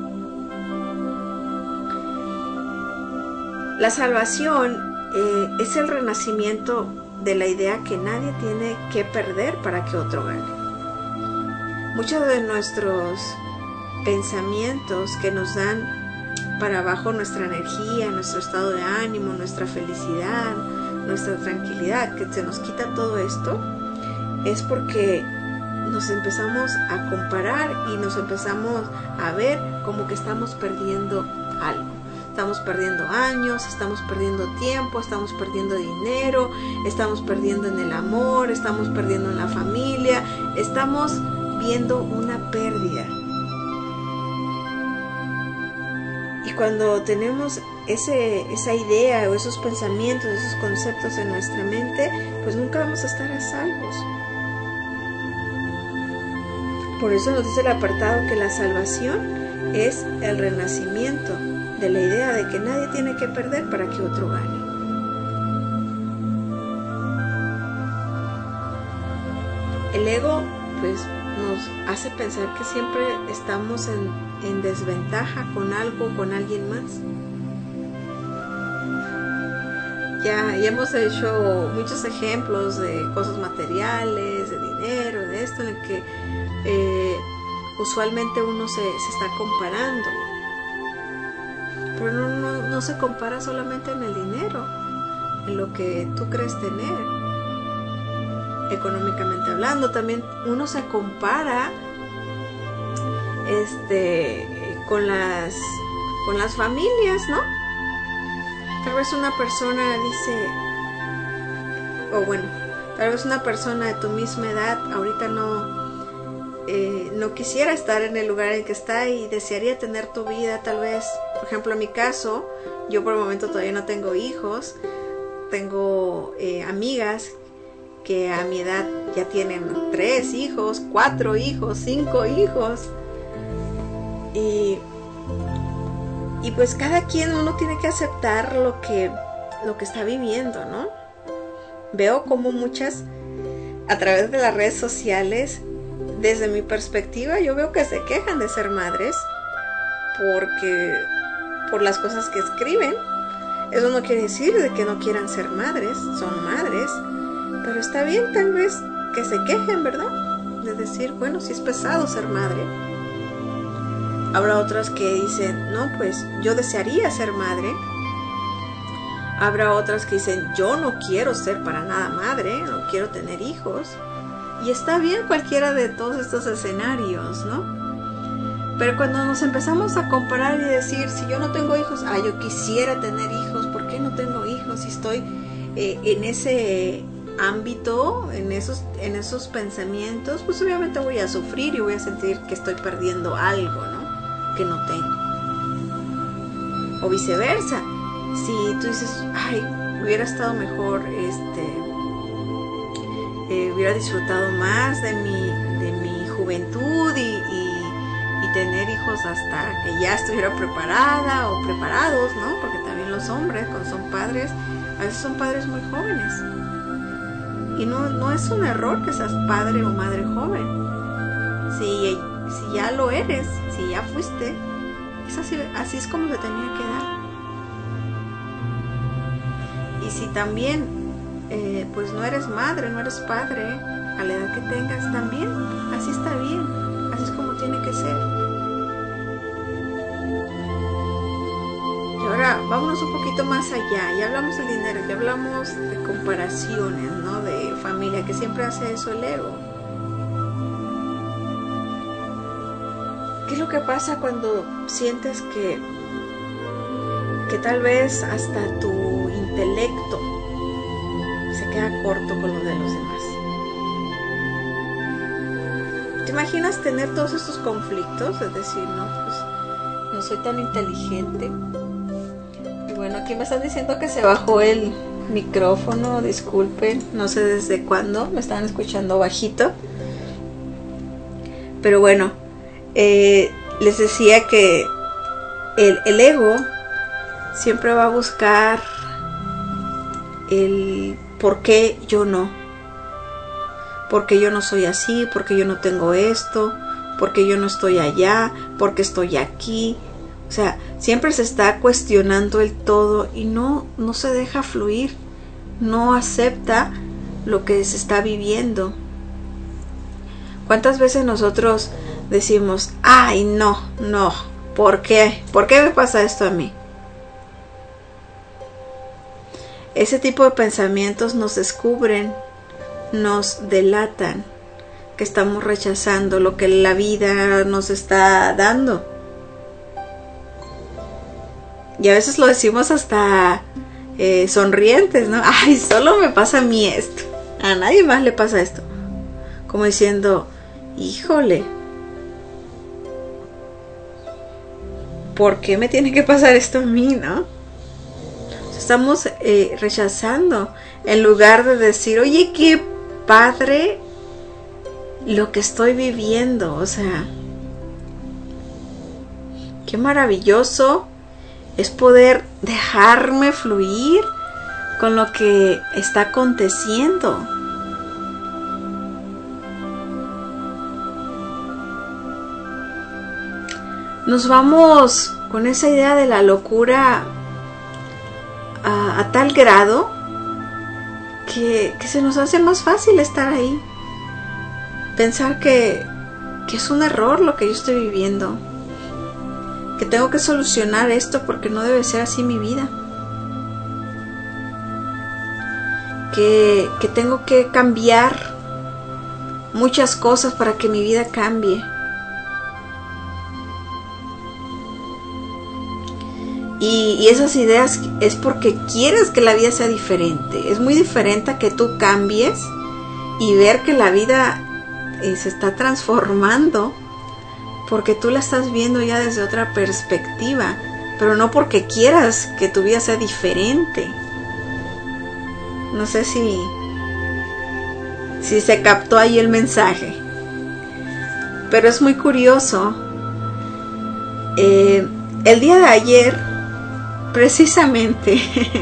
La salvación eh, es el renacimiento de la idea que nadie tiene que perder para que otro gane. Muchos de nuestros pensamientos que nos dan para abajo nuestra energía, nuestro estado de ánimo, nuestra felicidad, nuestra tranquilidad, que se nos quita todo esto, es porque nos empezamos a comparar y nos empezamos a ver como que estamos perdiendo algo. Estamos perdiendo años, estamos perdiendo tiempo, estamos perdiendo dinero, estamos perdiendo en el amor, estamos perdiendo en la familia, estamos viendo una pérdida. Y cuando tenemos ese, esa idea o esos pensamientos, esos conceptos en nuestra mente, pues nunca vamos a estar a salvos. Por eso nos dice el apartado que la salvación es el renacimiento de la idea de que nadie tiene que perder para que otro gane. El ego, pues, nos hace pensar que siempre estamos en, en desventaja con algo o con alguien más. Ya, ya hemos hecho muchos ejemplos de cosas materiales, de dinero, de esto, en el que eh, usualmente uno se, se está comparando. Pero no, no, no se compara solamente en el dinero, en lo que tú crees tener, económicamente hablando. También uno se compara este, con las, con las familias, ¿no? Tal vez una persona dice, o bueno, tal vez una persona de tu misma edad ahorita no... Eh, no quisiera estar en el lugar en que está y desearía tener tu vida, tal vez. Por ejemplo, en mi caso, yo por el momento todavía no tengo hijos, tengo eh, amigas que a mi edad ya tienen tres hijos, cuatro hijos, cinco hijos, y, y pues cada quien, uno tiene que aceptar lo que, lo que está viviendo, ¿no? Veo como muchas, a través de las redes sociales, desde mi perspectiva, yo veo que se quejan de ser madres porque por las cosas que escriben. Eso no quiere decir de que no quieran ser madres, son madres, pero está bien tal vez que se quejen, ¿verdad? De decir, bueno, si es pesado ser madre. Habrá otras que dicen, no, pues yo desearía ser madre. Habrá otras que dicen, yo no quiero ser para nada madre, no quiero tener hijos. Y está bien cualquiera de todos estos escenarios, ¿no? Pero cuando nos empezamos a comparar y decir, si yo no tengo hijos, ah, yo quisiera tener hijos, ¿por qué no tengo hijos? Si estoy eh, en ese ámbito, en esos, en esos pensamientos, pues obviamente voy a sufrir y voy a sentir que estoy perdiendo algo, ¿no? Que no tengo. O viceversa, si tú dices, ay, hubiera estado mejor, este... Eh, hubiera disfrutado más de mi, de mi juventud y, y, y tener hijos hasta que ya estuviera preparada o preparados, ¿no? Porque también los hombres, cuando son padres, a veces son padres muy jóvenes. Y no, no es un error que seas padre o madre joven. Si, si ya lo eres, si ya fuiste, es así, así es como se tenía que dar. Y si también Eh, pues no eres madre, no eres padre, a la edad que tengas también, así está bien, así es como tiene que ser. Y ahora vámonos un poquito más allá. Ya hablamos del dinero, ya hablamos de comparaciones, ¿no? De familia, que siempre hace eso el ego. ¿Qué es lo que pasa cuando sientes que que tal vez hasta tu intelecto queda corto con lo de los demás. ¿Te imaginas tener todos estos conflictos? Es decir, no, pues no soy tan inteligente. Y bueno, aquí me están diciendo que se bajó el micrófono, disculpen, no sé desde cuándo, me están escuchando bajito. Pero bueno, eh, les decía que el, el ego siempre va a buscar el por qué yo no. Porque yo no soy así, porque yo no tengo esto, porque yo no estoy allá, porque estoy aquí. O sea, siempre se está cuestionando el todo y no, no se deja fluir, no acepta lo que se está viviendo. ¿Cuántas veces nosotros decimos, ay, no, no, ¿por qué? ¿Por qué me pasa esto a mí? Ese tipo de pensamientos nos descubren, nos delatan que estamos rechazando lo que la vida nos está dando. Y a veces lo decimos hasta eh, sonrientes, ¿no? Ay, solo me pasa a mí esto, a nadie más le pasa esto. Como diciendo, híjole, ¿por qué me tiene que pasar esto a mí, no? Estamos eh, rechazando en lugar de decir, oye, qué padre lo que estoy viviendo, o sea, qué maravilloso es poder dejarme fluir con lo que está aconteciendo. Nos vamos con esa idea de la locura a, a tal grado que, que se nos hace más fácil estar ahí. Pensar que, que es un error lo que yo estoy viviendo. Que tengo que solucionar esto porque no debe ser así mi vida. Que, que tengo que cambiar muchas cosas para que mi vida cambie. Y, y esas ideas es porque quieres que la vida sea diferente. Es muy diferente a que tú cambies y ver que la vida eh, se está transformando porque tú la estás viendo ya desde otra perspectiva, pero no porque quieras que tu vida sea diferente. No sé si si se captó ahí el mensaje, pero es muy curioso. Eh, el día de ayer, precisamente,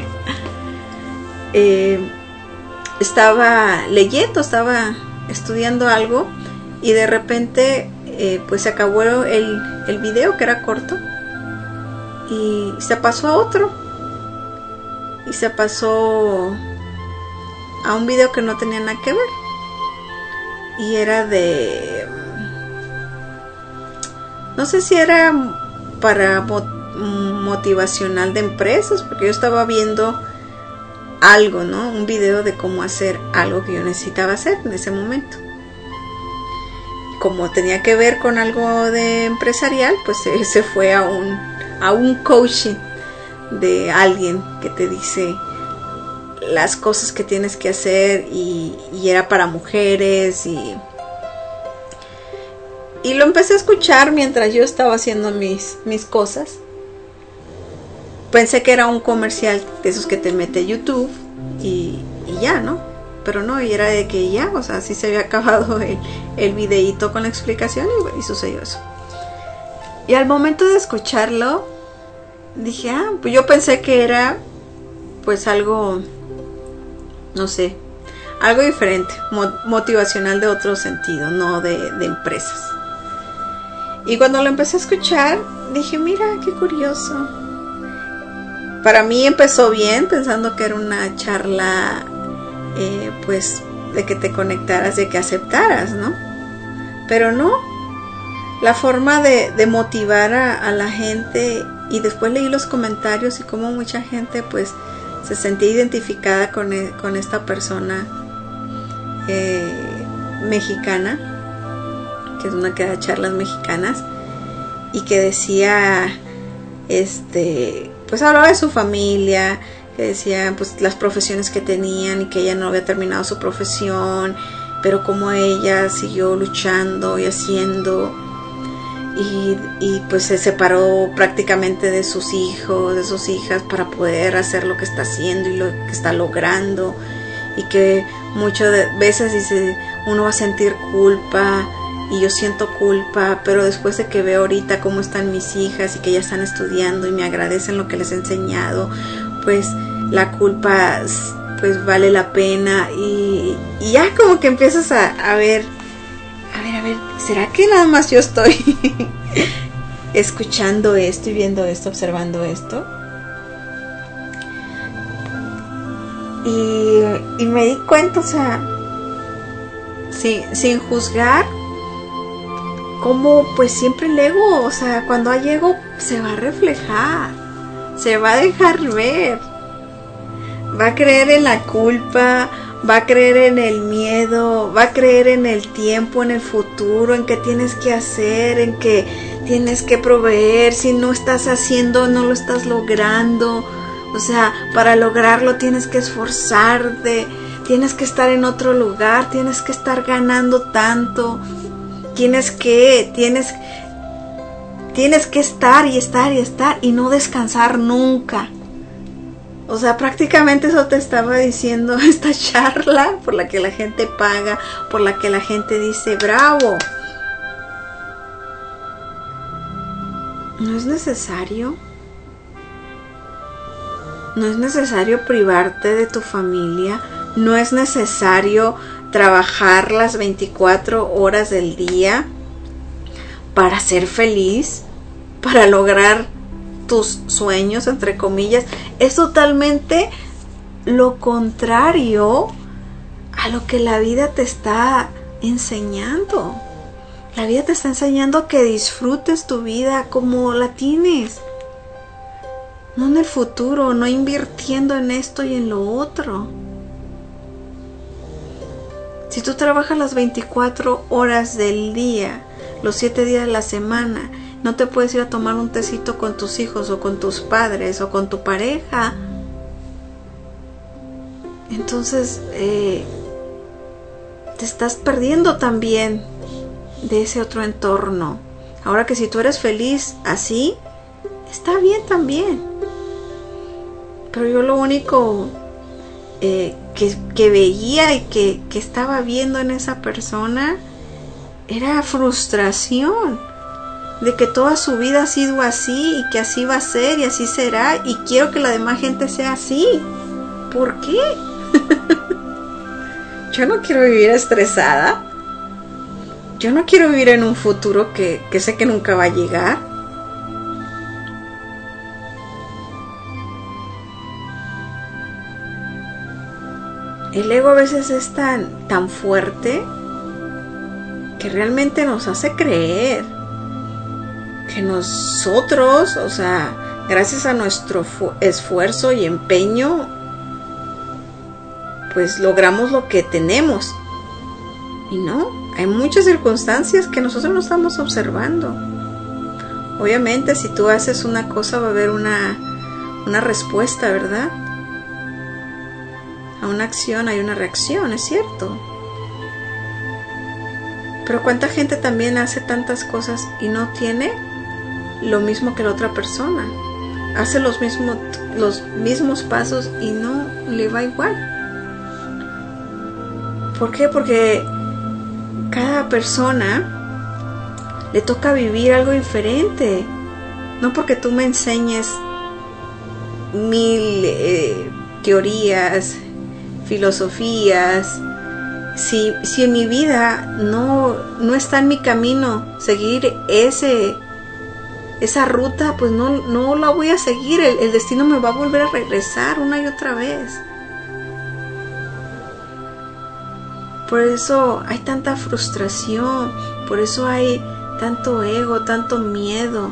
eh, estaba leyendo, estaba estudiando algo y de repente eh, pues se acabó el, el video, que era corto, y se pasó a otro y se pasó a un video que no tenía nada que ver y era de, no sé si era para motivacional de empresas, porque yo estaba viendo algo, ¿no? Un video de cómo hacer algo que yo necesitaba hacer en ese momento. Como tenía que ver con algo de empresarial, pues se, se fue a un a un coaching de alguien que te dice las cosas que tienes que hacer y, y era para mujeres y y lo empecé a escuchar mientras yo estaba haciendo mis mis cosas. Pensé que era un comercial de esos que te mete YouTube y, y ya, ¿no? Pero no, y era de que ya, o sea, sí se había acabado el, el videíto con la explicación y, y sucedió eso. Y al momento de escucharlo, dije, ah, pues yo pensé que era, pues algo, no sé, algo diferente, mo- motivacional de otro sentido, no de, de empresas. Y cuando lo empecé a escuchar, dije, mira, qué curioso. Para mí empezó bien, pensando que era una charla, eh, pues, de que te conectaras, de que aceptaras, ¿no? Pero no, la forma de, de motivar a, a la gente, y después leí los comentarios y cómo mucha gente, pues, se sentía identificada con, con esta persona eh, mexicana, que es una que da charlas mexicanas, y que decía, este... pues hablaba de su familia, que decía pues las profesiones que tenían y que ella no había terminado su profesión, pero como ella siguió luchando y haciendo, y, y pues se separó prácticamente de sus hijos, de sus hijas, para poder hacer lo que está haciendo y lo que está logrando, y que muchas veces dice, uno va a sentir culpa, y yo siento culpa, pero después de que veo ahorita cómo están mis hijas y que ya están estudiando y me agradecen lo que les he enseñado, pues la culpa pues vale la pena, y, y ya como que empiezas a, a ver, a ver, a ver, ¿será que nada más yo estoy escuchando esto y viendo esto, observando esto? Y, y me di cuenta, o sea, sin, sin juzgar, como pues siempre el ego, o sea, cuando hay ego se va a reflejar, se va a dejar ver, va a creer en la culpa, va a creer en el miedo, va a creer en el tiempo, en el futuro, en que tienes que hacer, en que tienes que proveer, si no estás haciendo, no lo estás logrando, o sea, para lograrlo tienes que esforzarte, tienes que estar en otro lugar, tienes que estar ganando tanto, tienes que, tienes, tienes que estar y estar y estar y no descansar nunca. O sea, prácticamente eso te estaba diciendo esta charla por la que la gente paga, por la que la gente dice bravo. No es necesario. No es necesario privarte de tu familia. No es necesario trabajar las veinticuatro horas del día para ser feliz, para lograr tus sueños, entre comillas. Es totalmente lo contrario a lo que la vida te está enseñando. La vida te está enseñando que disfrutes tu vida como la tienes, no en el futuro, no invirtiendo en esto y en lo otro. Si tú trabajas las veinticuatro horas del día, los siete días de la semana, no te puedes ir a tomar un tecito con tus hijos o con tus padres o con tu pareja. Entonces eh, te estás perdiendo también de ese otro entorno. Ahora que si tú eres feliz así, está bien también. Pero yo lo único eh, que, que veía y que, que estaba viendo en esa persona era frustración de que toda su vida ha sido así y que así va a ser y así será, y quiero que la demás gente sea así. ¿Por qué? Yo no quiero vivir estresada. Yo no quiero vivir en un futuro que, que sé que nunca va a llegar. El ego a veces es tan, tan fuerte que realmente nos hace creer que nosotros, o sea, gracias a nuestro esfuerzo y empeño, pues logramos lo que tenemos. Y no, hay muchas circunstancias que nosotros no estamos observando. Obviamente, si tú haces una cosa va a haber una, una respuesta, ¿verdad? A una acción hay una reacción, es cierto. Pero ¿cuánta gente también hace tantas cosas y no tiene lo mismo que la otra persona? Hace los mismos, los mismos pasos y no le va igual. ¿Por qué? Porque cada persona le toca vivir algo diferente. No porque tú me enseñes mil eh, teorías, filosofías, si, si en mi vida no, no está en mi camino seguir ese, esa ruta, pues no, no la voy a seguir. El, el destino me va a volver a regresar una y otra vez. Por eso hay tanta frustración, por eso hay tanto ego, tanto miedo,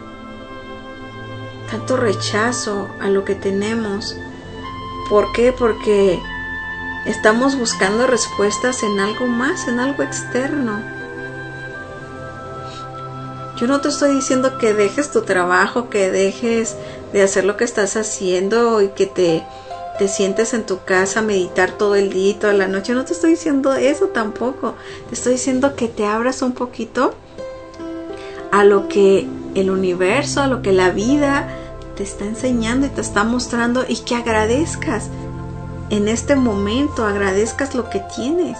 tanto rechazo a lo que tenemos. ¿Por qué? Porque estamos buscando respuestas en algo más, en algo externo. Yo no te estoy diciendo que dejes tu trabajo, que dejes de hacer lo que estás haciendo y que te, te sientes en tu casa a meditar todo el día y toda la noche. No te estoy diciendo eso tampoco. Te estoy diciendo que te abras un poquito a lo que el universo, a lo que la vida te está enseñando y te está mostrando, y que agradezcas en este momento, agradezcas lo que tienes.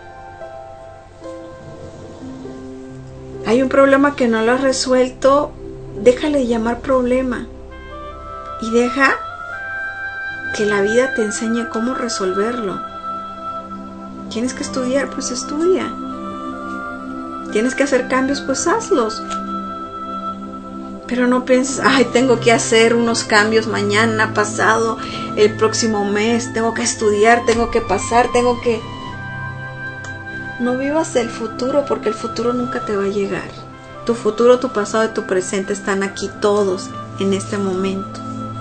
Hay un problema que no lo has resuelto, déjale de llamar problema y deja que la vida te enseñe cómo resolverlo. Tienes que estudiar, pues estudia. Tienes que hacer cambios, pues hazlos. Pero no pienses, ay, tengo que hacer unos cambios mañana, pasado, el próximo mes, tengo que estudiar, tengo que pasar, tengo que... No vivas el futuro, porque el futuro nunca te va a llegar. Tu futuro, tu pasado y tu presente están aquí todos en este momento.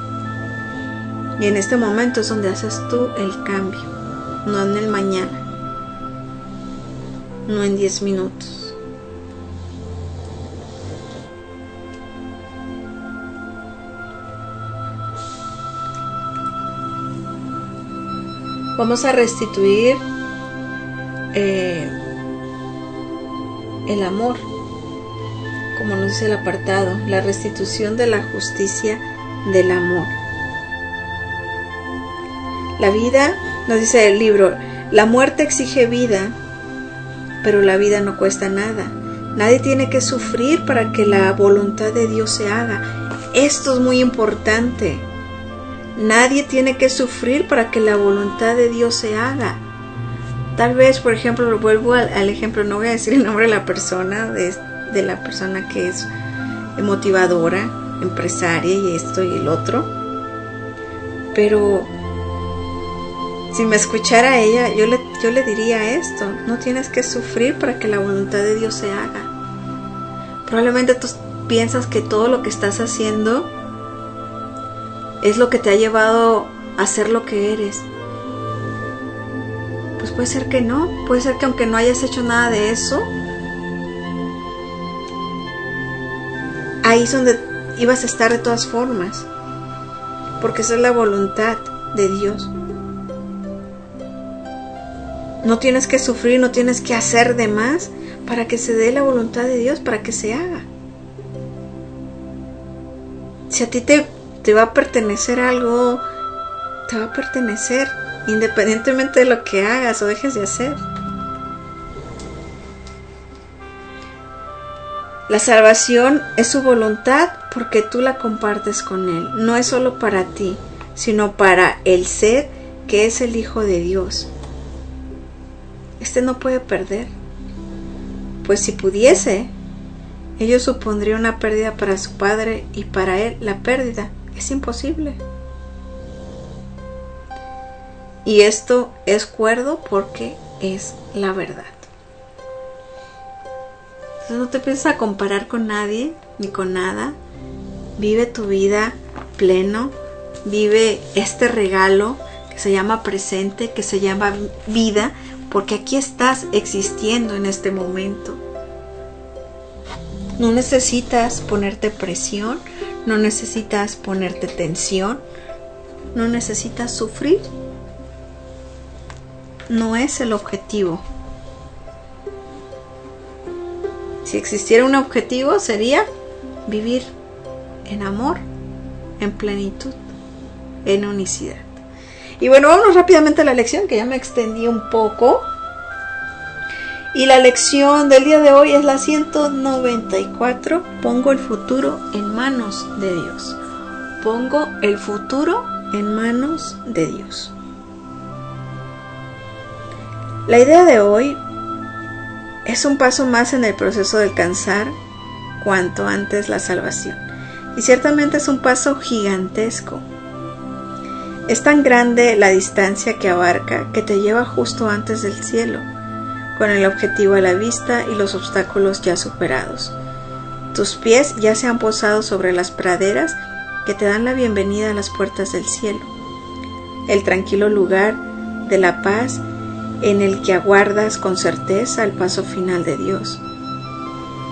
Y en este momento es donde haces tú el cambio, no en el mañana, no en diez minutos. Vamos a restituir eh, el amor, como nos dice el apartado, la restitución de la justicia del amor. La vida, nos dice el libro, la muerte exige vida, pero la vida no cuesta nada. Nadie tiene que sufrir para que la voluntad de Dios se haga. Esto es muy importante. Nadie tiene que sufrir para que la voluntad de Dios se haga. Tal vez, por ejemplo, lo vuelvo al, al ejemplo, no voy a decir el nombre de la persona, de, de la persona que es motivadora, empresaria y esto y el otro. Pero si me escuchara ella, yo le, yo le diría esto: no tienes que sufrir para que la voluntad de Dios se haga. Probablemente tú piensas que todo lo que estás haciendo es lo que te ha llevado a ser lo que eres. Pues puede ser que no, puede ser que aunque no hayas hecho nada de eso, ahí es donde ibas a estar de todas formas, porque esa es la voluntad de Dios. No tienes que sufrir, no tienes que hacer de más para que se dé la voluntad de Dios, para que se haga. Si a ti te te va a pertenecer algo, te va a pertenecer, independientemente de lo que hagas o dejes de hacer. La salvación es su voluntad porque tú la compartes con Él. No es solo para ti, sino para el ser que es el Hijo de Dios. Este no puede perder, pues si pudiese, ello supondría una pérdida para su Padre, y para Él la pérdida es imposible. Y esto es cuerdo porque es la verdad. Entonces no te empieces a comparar con nadie ni con nada. Vive tu vida pleno. Vive este regalo que se llama presente, que se llama vida, porque aquí estás existiendo en este momento. No necesitas ponerte presión. No necesitas ponerte tensión, no necesitas sufrir. No es el objetivo. Si existiera un objetivo, sería vivir en amor, en plenitud, en unicidad. Y bueno, vámonos rápidamente a la lección, que ya me extendí un poco. Y la lección del día de hoy es la ciento noventa y cuatro. Pongo el futuro en manos de Dios. Pongo el futuro en manos de Dios. La idea de hoy es un paso más en el proceso de alcanzar cuanto antes la salvación. Y ciertamente es un paso gigantesco. Es tan grande la distancia que abarca que te lleva justo antes del cielo, con el objetivo a la vista y los obstáculos ya superados. Tus pies ya se han posado sobre las praderas que te dan la bienvenida a las puertas del cielo, el tranquilo lugar de la paz en el que aguardas con certeza el paso final de Dios.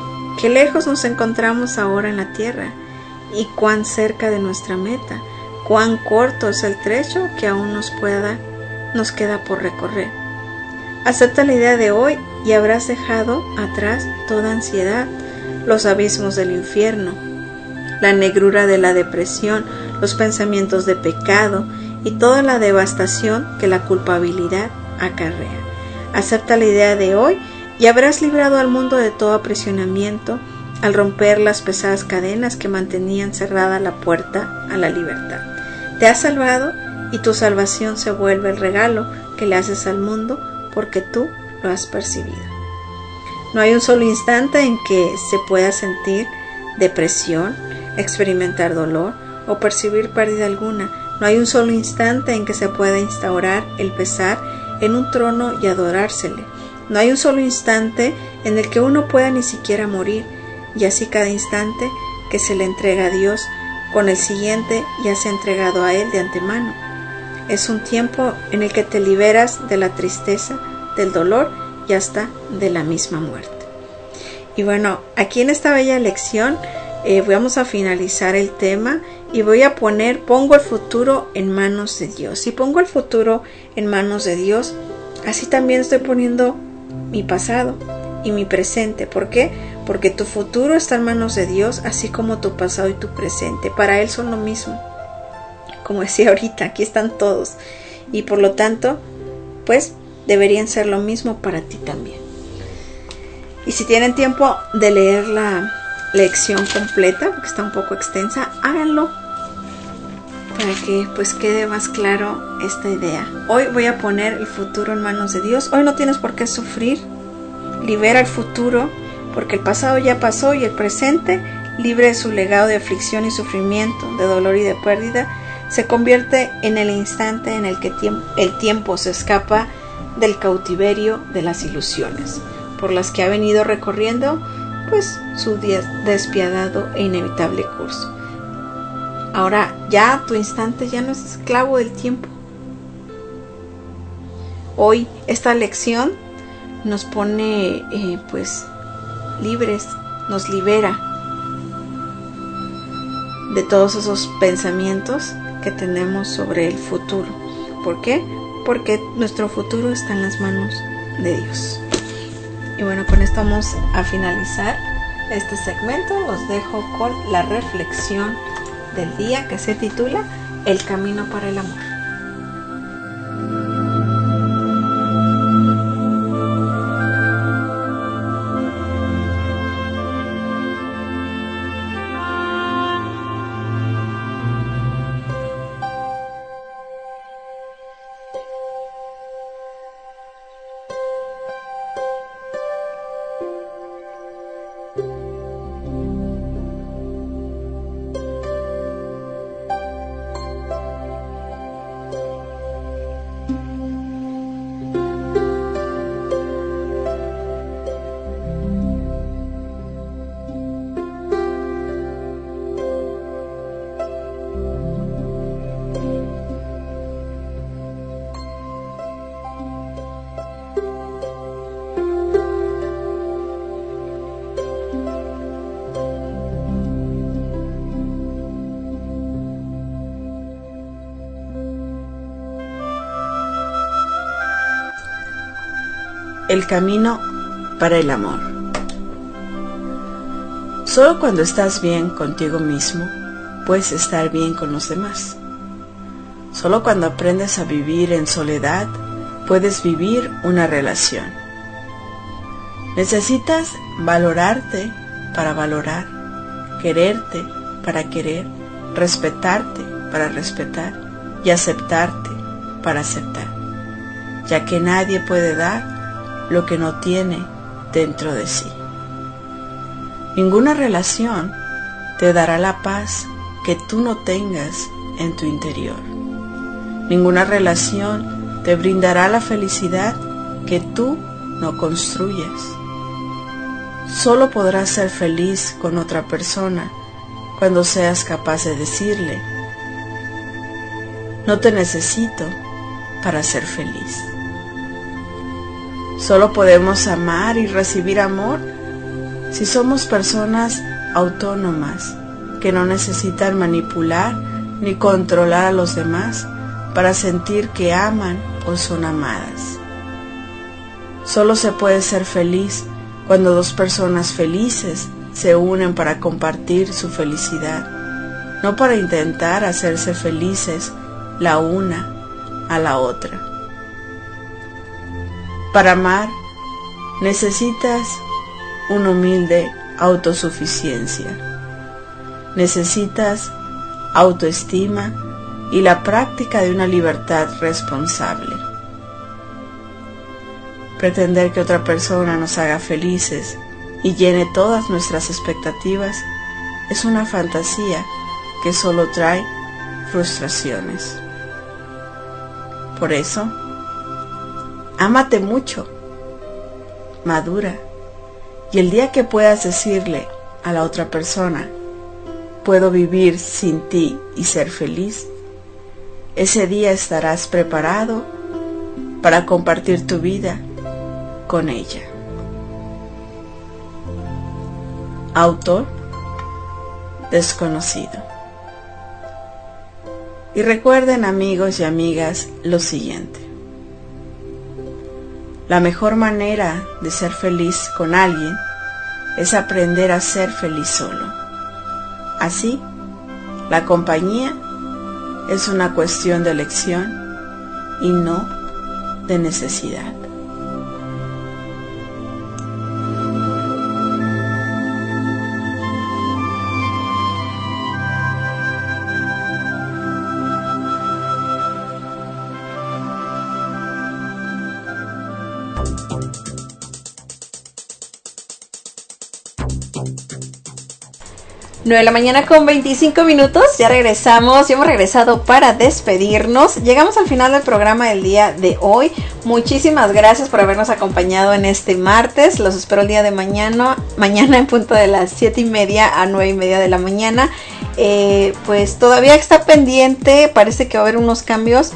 qué lejos nos encontramos ahora en la tierra y cuán cerca de nuestra meta, cuán corto es el trecho que aún nos pueda, nos queda por recorrer. Acepta la idea de hoy y habrás dejado atrás toda ansiedad, los abismos del infierno, la negrura de la depresión, los pensamientos de pecado y toda la devastación que la culpabilidad acarrea. Acepta la idea de hoy y habrás librado al mundo de todo aprisionamiento al romper las pesadas cadenas que mantenían cerrada la puerta a la libertad. Te has salvado y tu salvación se vuelve el regalo que le haces al mundo porque tú lo has percibido. No hay un solo instante en que se pueda sentir depresión, experimentar dolor o percibir pérdida alguna. No hay un solo instante en que se pueda instaurar el pesar en un trono y adorársele. No hay un solo instante en el que uno pueda ni siquiera morir, y así cada instante que se le entrega a Dios, con el siguiente ya se ha entregado a Él de antemano. Es un tiempo en el que te liberas de la tristeza, del dolor y hasta de la misma muerte. Y bueno, aquí en esta bella lección eh, vamos a finalizar el tema y voy a poner, pongo el futuro en manos de Dios. Si pongo el futuro en manos de Dios, así también estoy poniendo mi pasado y mi presente. ¿Por qué? Porque tu futuro está en manos de Dios, así como tu pasado y tu presente. Para Él son lo mismo. Como decía ahorita, aquí están todos. Y por lo tanto, pues, deberían ser lo mismo para ti también. Y si tienen tiempo de leer la lección completa, porque está un poco extensa, háganlo para que pues quede más claro esta idea. Hoy voy a poner el futuro en manos de Dios. Hoy no tienes por qué sufrir. Libera el futuro, porque el pasado ya pasó y el presente, libre de su legado de aflicción y sufrimiento, de dolor y de pérdida, se convierte en el instante en el que el tiempo se escapa del cautiverio de las ilusiones, por las que ha venido recorriendo pues su despiadado e inevitable curso. Ahora ya tu instante ya no es esclavo del tiempo. Hoy esta lección nos pone eh, pues libres, nos libera de todos esos pensamientos que tenemos sobre el futuro. ¿Por qué? Porque nuestro futuro está en las manos de Dios. Y bueno, con esto vamos a finalizar este segmento. Los dejo con la reflexión del día que se titula El camino para el amor. El camino para el amor. Solo cuando estás bien contigo mismo, puedes estar bien con los demás. Solo cuando aprendes a vivir en soledad, puedes vivir una relación. Necesitas valorarte para valorar, quererte para querer, respetarte para respetar y aceptarte para aceptar, ya que nadie puede dar lo que no tiene dentro de sí. Ninguna relación te dará la paz que tú no tengas en tu interior. Ninguna relación te brindará la felicidad que tú no construyas. Solo podrás ser feliz con otra persona cuando seas capaz de decirle: no te necesito para ser feliz. Solo podemos amar y recibir amor Si somos personas autónomas que no necesitan manipular ni controlar a los demás para sentir que aman o son amadas. Solo se puede ser feliz cuando dos personas felices se unen para compartir su felicidad, no para intentar hacerse felices la una a la otra. Para amar necesitas una humilde autosuficiencia. Necesitas autoestima y la práctica de una libertad responsable. Pretender que otra persona nos haga felices y llene todas nuestras expectativas es una fantasía que solo trae frustraciones. Por eso, ámate mucho, madura, y el día que puedas decirle a la otra persona, puedo vivir sin ti y ser feliz, ese día estarás preparado para compartir tu vida con ella. Autor desconocido. Y recuerden, amigos y amigas, lo siguiente: la mejor manera de ser feliz con alguien es aprender a ser feliz solo. Así, la compañía es una cuestión de elección y no de necesidad. nueve de la mañana con veinticinco minutos, ya regresamos, ya hemos regresado para despedirnos. Llegamos al final del programa del día de hoy. Muchísimas gracias por habernos acompañado en este martes. Los espero el día de mañana, mañana en punto de las siete y media a nueve y media de la mañana. Eh, pues todavía está pendiente, parece que va a haber unos cambios.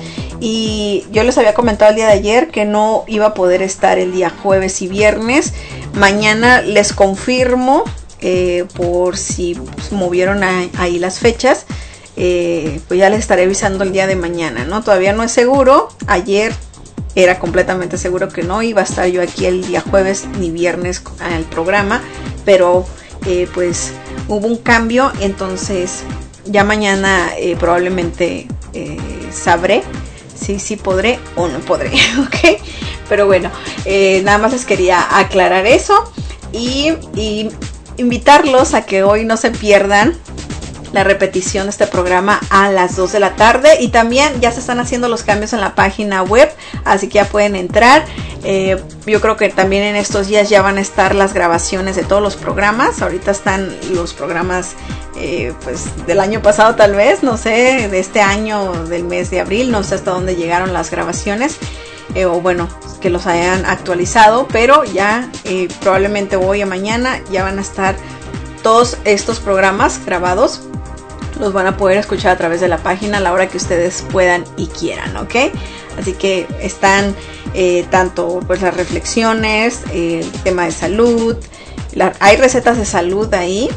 Y yo les había comentado el día de ayer que no iba a poder estar el día jueves y viernes. Mañana les confirmo. Eh, por si pues, movieron a, ahí las fechas, eh, pues ya les estaré avisando el día de mañana, ¿no? Todavía no es seguro. Ayer era completamente seguro que no iba a estar yo aquí el día jueves ni viernes en el programa, pero eh, pues hubo un cambio, entonces ya mañana eh, probablemente eh, sabré si sí podré o no podré, ¿ok? Pero bueno, eh, nada más les quería aclarar eso y... y invitarlos a que hoy no se pierdan la repetición de este programa a las dos de la tarde, y también ya se están haciendo los cambios en la página web, así que ya pueden entrar. Eh, yo creo que también en estos días ya van a estar las grabaciones de todos los programas. Ahorita están los programas eh, pues del año pasado, tal vez, no sé, de este año, del mes de abril, no sé hasta dónde llegaron las grabaciones. Eh, o bueno, que los hayan actualizado, pero ya eh, probablemente hoy o mañana ya van a estar todos estos programas grabados. Los van a poder escuchar a través de la página a la hora que ustedes puedan y quieran, ¿ok? Así que están eh, tanto pues las reflexiones, eh, el tema de salud, la, hay recetas de salud ahí,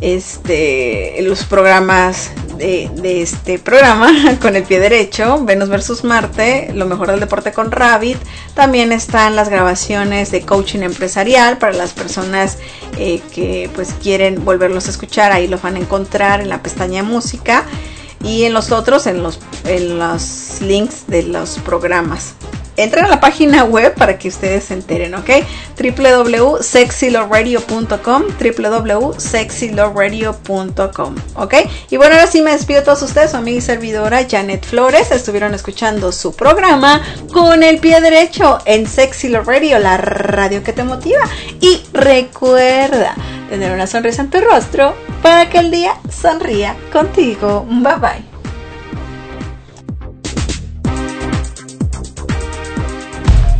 este, los programas de, de este programa con el pie derecho, Venus versus Marte, lo mejor del deporte con Rabbit. También están las grabaciones de coaching empresarial para las personas eh, que pues quieren volverlos a escuchar. Ahí los van a encontrar en la pestaña música y en los otros en los, en los links de los programas. Entren a la página web para que ustedes se enteren, ¿ok? doble u doble u doble u punto sexy love radio punto com, doble u doble u doble u punto sexy love radio punto com, ¿ok? Y bueno, ahora sí me despido de todos ustedes, su amiga y servidora Janet Flores. Estuvieron escuchando su programa Con el Pie Derecho en Sexy Love Radio, la radio que te motiva. Y recuerda tener una sonrisa en tu rostro para que el día sonría contigo. Bye bye.